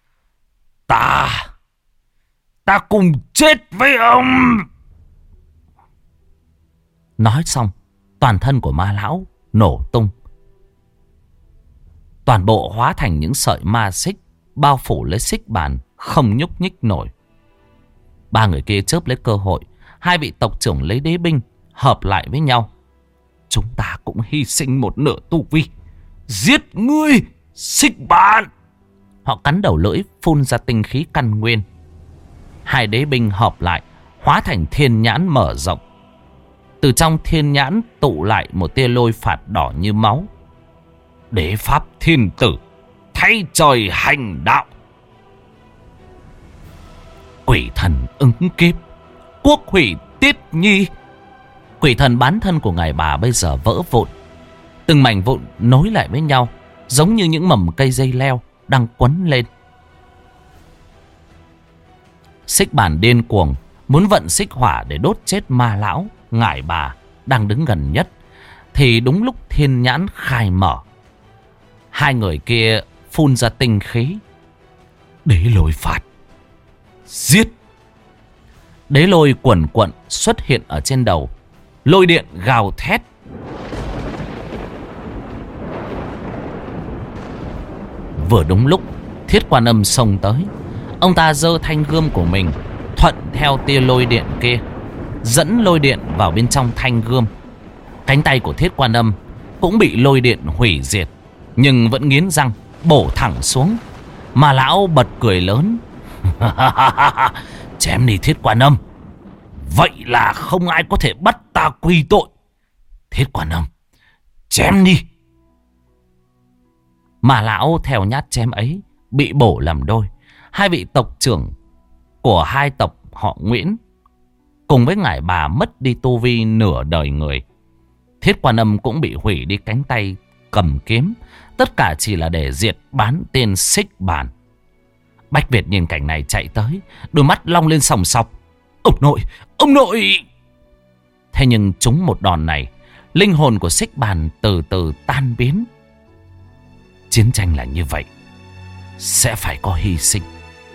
ta cùng chết với ông. Nói xong, toàn thân của ma lão nổ tung. Toàn bộ hóa thành những sợi ma xích, bao phủ lấy xích bàn, không nhúc nhích nổi. 3 người kia chớp lấy cơ hội. 2 vị tộc trưởng lấy đế binh hợp lại với nhau. Chúng ta cũng hy sinh một nửa tu vi, giết ngươi, xích bàn. Họ cắn đầu lưỡi, phun ra tinh khí căn nguyên. 2 đế binh hợp lại, hóa thành thiên nhãn mở rộng. Từ trong thiên nhãn tụ lại một tia lôi phạt đỏ như máu. Đế pháp thiên tử, thay trời hành đạo. Quỷ thần ứng kiếp, quốc hủy tiết nhi. Quỷ thần bán thân của ngài bà bây giờ vỡ vụn. Từng mảnh vụn nối lại với nhau, giống như những mầm cây dây leo đang quấn lên. Xích bàn điên cuồng muốn vận xích hỏa để đốt chết ma lão. Ngải bà đang đứng gần nhất. Thì đúng lúc thiên nhãn khai mở, 2 người kia phun ra tinh khí. Đế lôi phạt, giết. Đế lôi quần quận xuất hiện ở trên đầu. Lôi điện gào thét. Vừa đúng lúc Thiết Quan Âm xông tới. Ông ta giơ thanh gươm của mình thuận theo tia lôi điện kia, dẫn lôi điện vào bên trong thanh gươm. Cánh tay của Thiết Quan Âm cũng bị lôi điện hủy diệt, nhưng vẫn nghiến răng bổ thẳng xuống. Mà lão bật cười lớn. Chém đi Thiết Quan Âm, vậy là không ai có thể bắt ta quy tội. Thiết Quan Âm, chém đi. Mà lão theo nhát chém ấy bị bổ làm đôi. Hai vị tộc trưởng của hai tộc họ Nguyễn cùng với ngải bà mất đi tu vi nửa đời người. Thiết Quan Âm cũng bị hủy đi cánh tay cầm kiếm. Tất cả chỉ là để diệt bán tên Xích Bàn. Bách Việt nhìn cảnh này chạy tới, đôi mắt long lên sòng sọc. Ông nội, ông nội! Thế nhưng trúng một đòn này, linh hồn của Xích Bàn từ từ tan biến. Chiến tranh là như vậy, sẽ phải có hy sinh.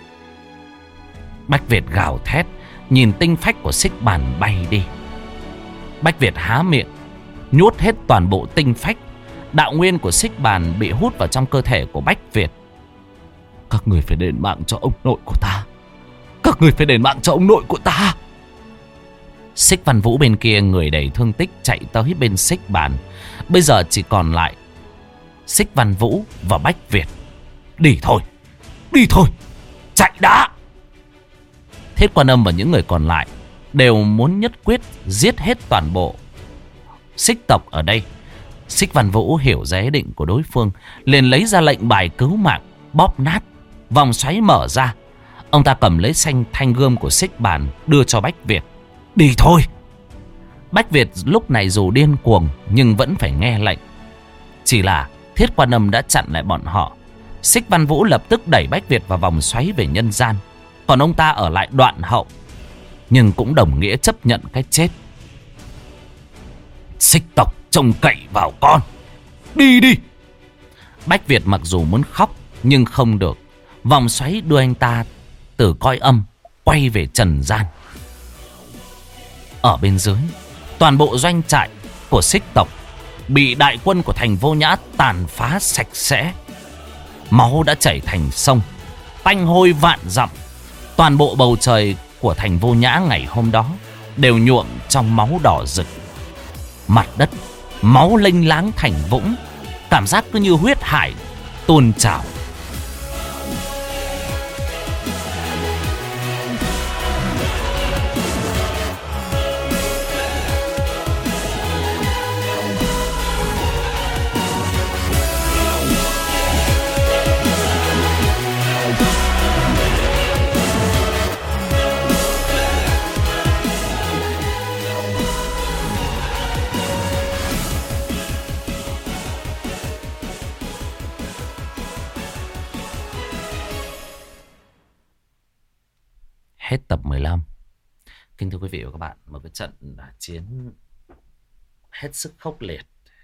Bách Việt gào thét, nhìn tinh phách của Xích Bàn bay đi. Bách Việt há miệng, nuốt hết toàn bộ tinh phách. Đạo nguyên của Xích Bàn bị hút vào trong cơ thể của Bách Việt. Các người phải đền mạng cho ông nội của ta. Các người phải đền mạng cho ông nội của ta. Xích Văn Vũ bên kia người đầy thương tích chạy tới bên Xích Bàn. Bây giờ chỉ còn lại Xích Văn Vũ và Bách Việt. Đi thôi, đi thôi, chạy đã. Thiết Quan Âm và những người còn lại đều muốn nhất quyết giết hết toàn bộ Xích tộc ở đây. Xích Văn Vũ hiểu ra ý định của đối phương, liền lấy ra lệnh bài cứu mạng, bóp nát. Vòng xoáy mở ra. Ông ta cầm lấy thanh gươm của Xích Bàn đưa cho Bách Việt. Đi thôi. Bách Việt lúc này dù điên cuồng nhưng vẫn phải nghe lệnh. Chỉ là Thiết Quan Âm đã chặn lại bọn họ. Xích Văn Vũ lập tức đẩy Bách Việt vào vòng xoáy về nhân gian. Còn ông ta ở lại đoạn hậu, nhưng cũng đồng nghĩa chấp nhận cái chết. Xích tộc trông cậy vào con, đi đi. Bách Việt mặc dù muốn khóc nhưng không được. Vòng xoáy đưa anh ta từ cõi âm quay về trần gian. Ở bên dưới, toàn bộ doanh trại của Xích tộc bị đại quân của thành Vô Nhã tàn phá sạch sẽ. Máu đã chảy thành sông, tanh hôi vạn dặm. Toàn bộ bầu trời của thành Vô Nhã ngày hôm đó đều nhuộm trong máu đỏ rực. Mặt đất máu lênh láng thành vũng, cảm giác cứ như huyết hải tuôn trào. Hết tập 15. Kính thưa quý vị và các bạn, một cái trận chiến hết sức khốc liệt.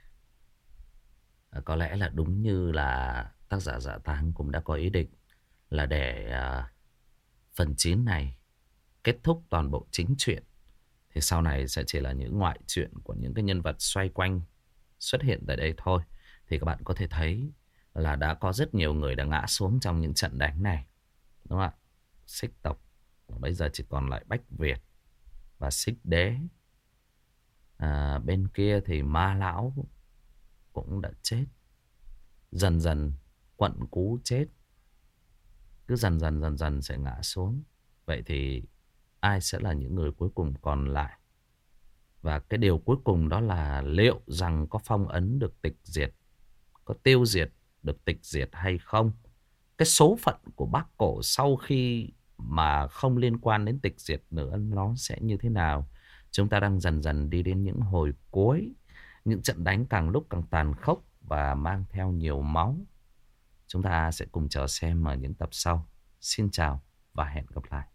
Có lẽ là đúng như là tác giả Dạ Táng cũng đã có ý định là để phần 9 này kết thúc toàn bộ chính truyện. Thì sau này sẽ chỉ là những ngoại truyện của những cái nhân vật xoay quanh xuất hiện tại đây thôi. Thì các bạn có thể thấy là đã có rất nhiều người đã ngã xuống trong những trận đánh này, đúng không ạ? Xích tộc bây giờ chỉ còn lại Bách Việt và Xích Đế. Bên kia thì Ma Lão cũng đã chết. Dần dần Quận Cú chết. Cứ dần dần sẽ ngã xuống. Vậy thì ai sẽ là những người cuối cùng còn lại? Và cái điều cuối cùng đó là liệu rằng có phong ấn được tịch diệt, có tiêu diệt được tịch diệt hay không? Cái số phận của Bắc Cổ sau khi mà không liên quan đến tịch diệt nữa nó sẽ như thế nào? Chúng ta đang dần dần đi đến những hồi cuối. Những trận đánh càng lúc càng tàn khốc và mang theo nhiều máu. Chúng ta sẽ cùng chờ xem ở những tập sau. Xin chào và hẹn gặp lại.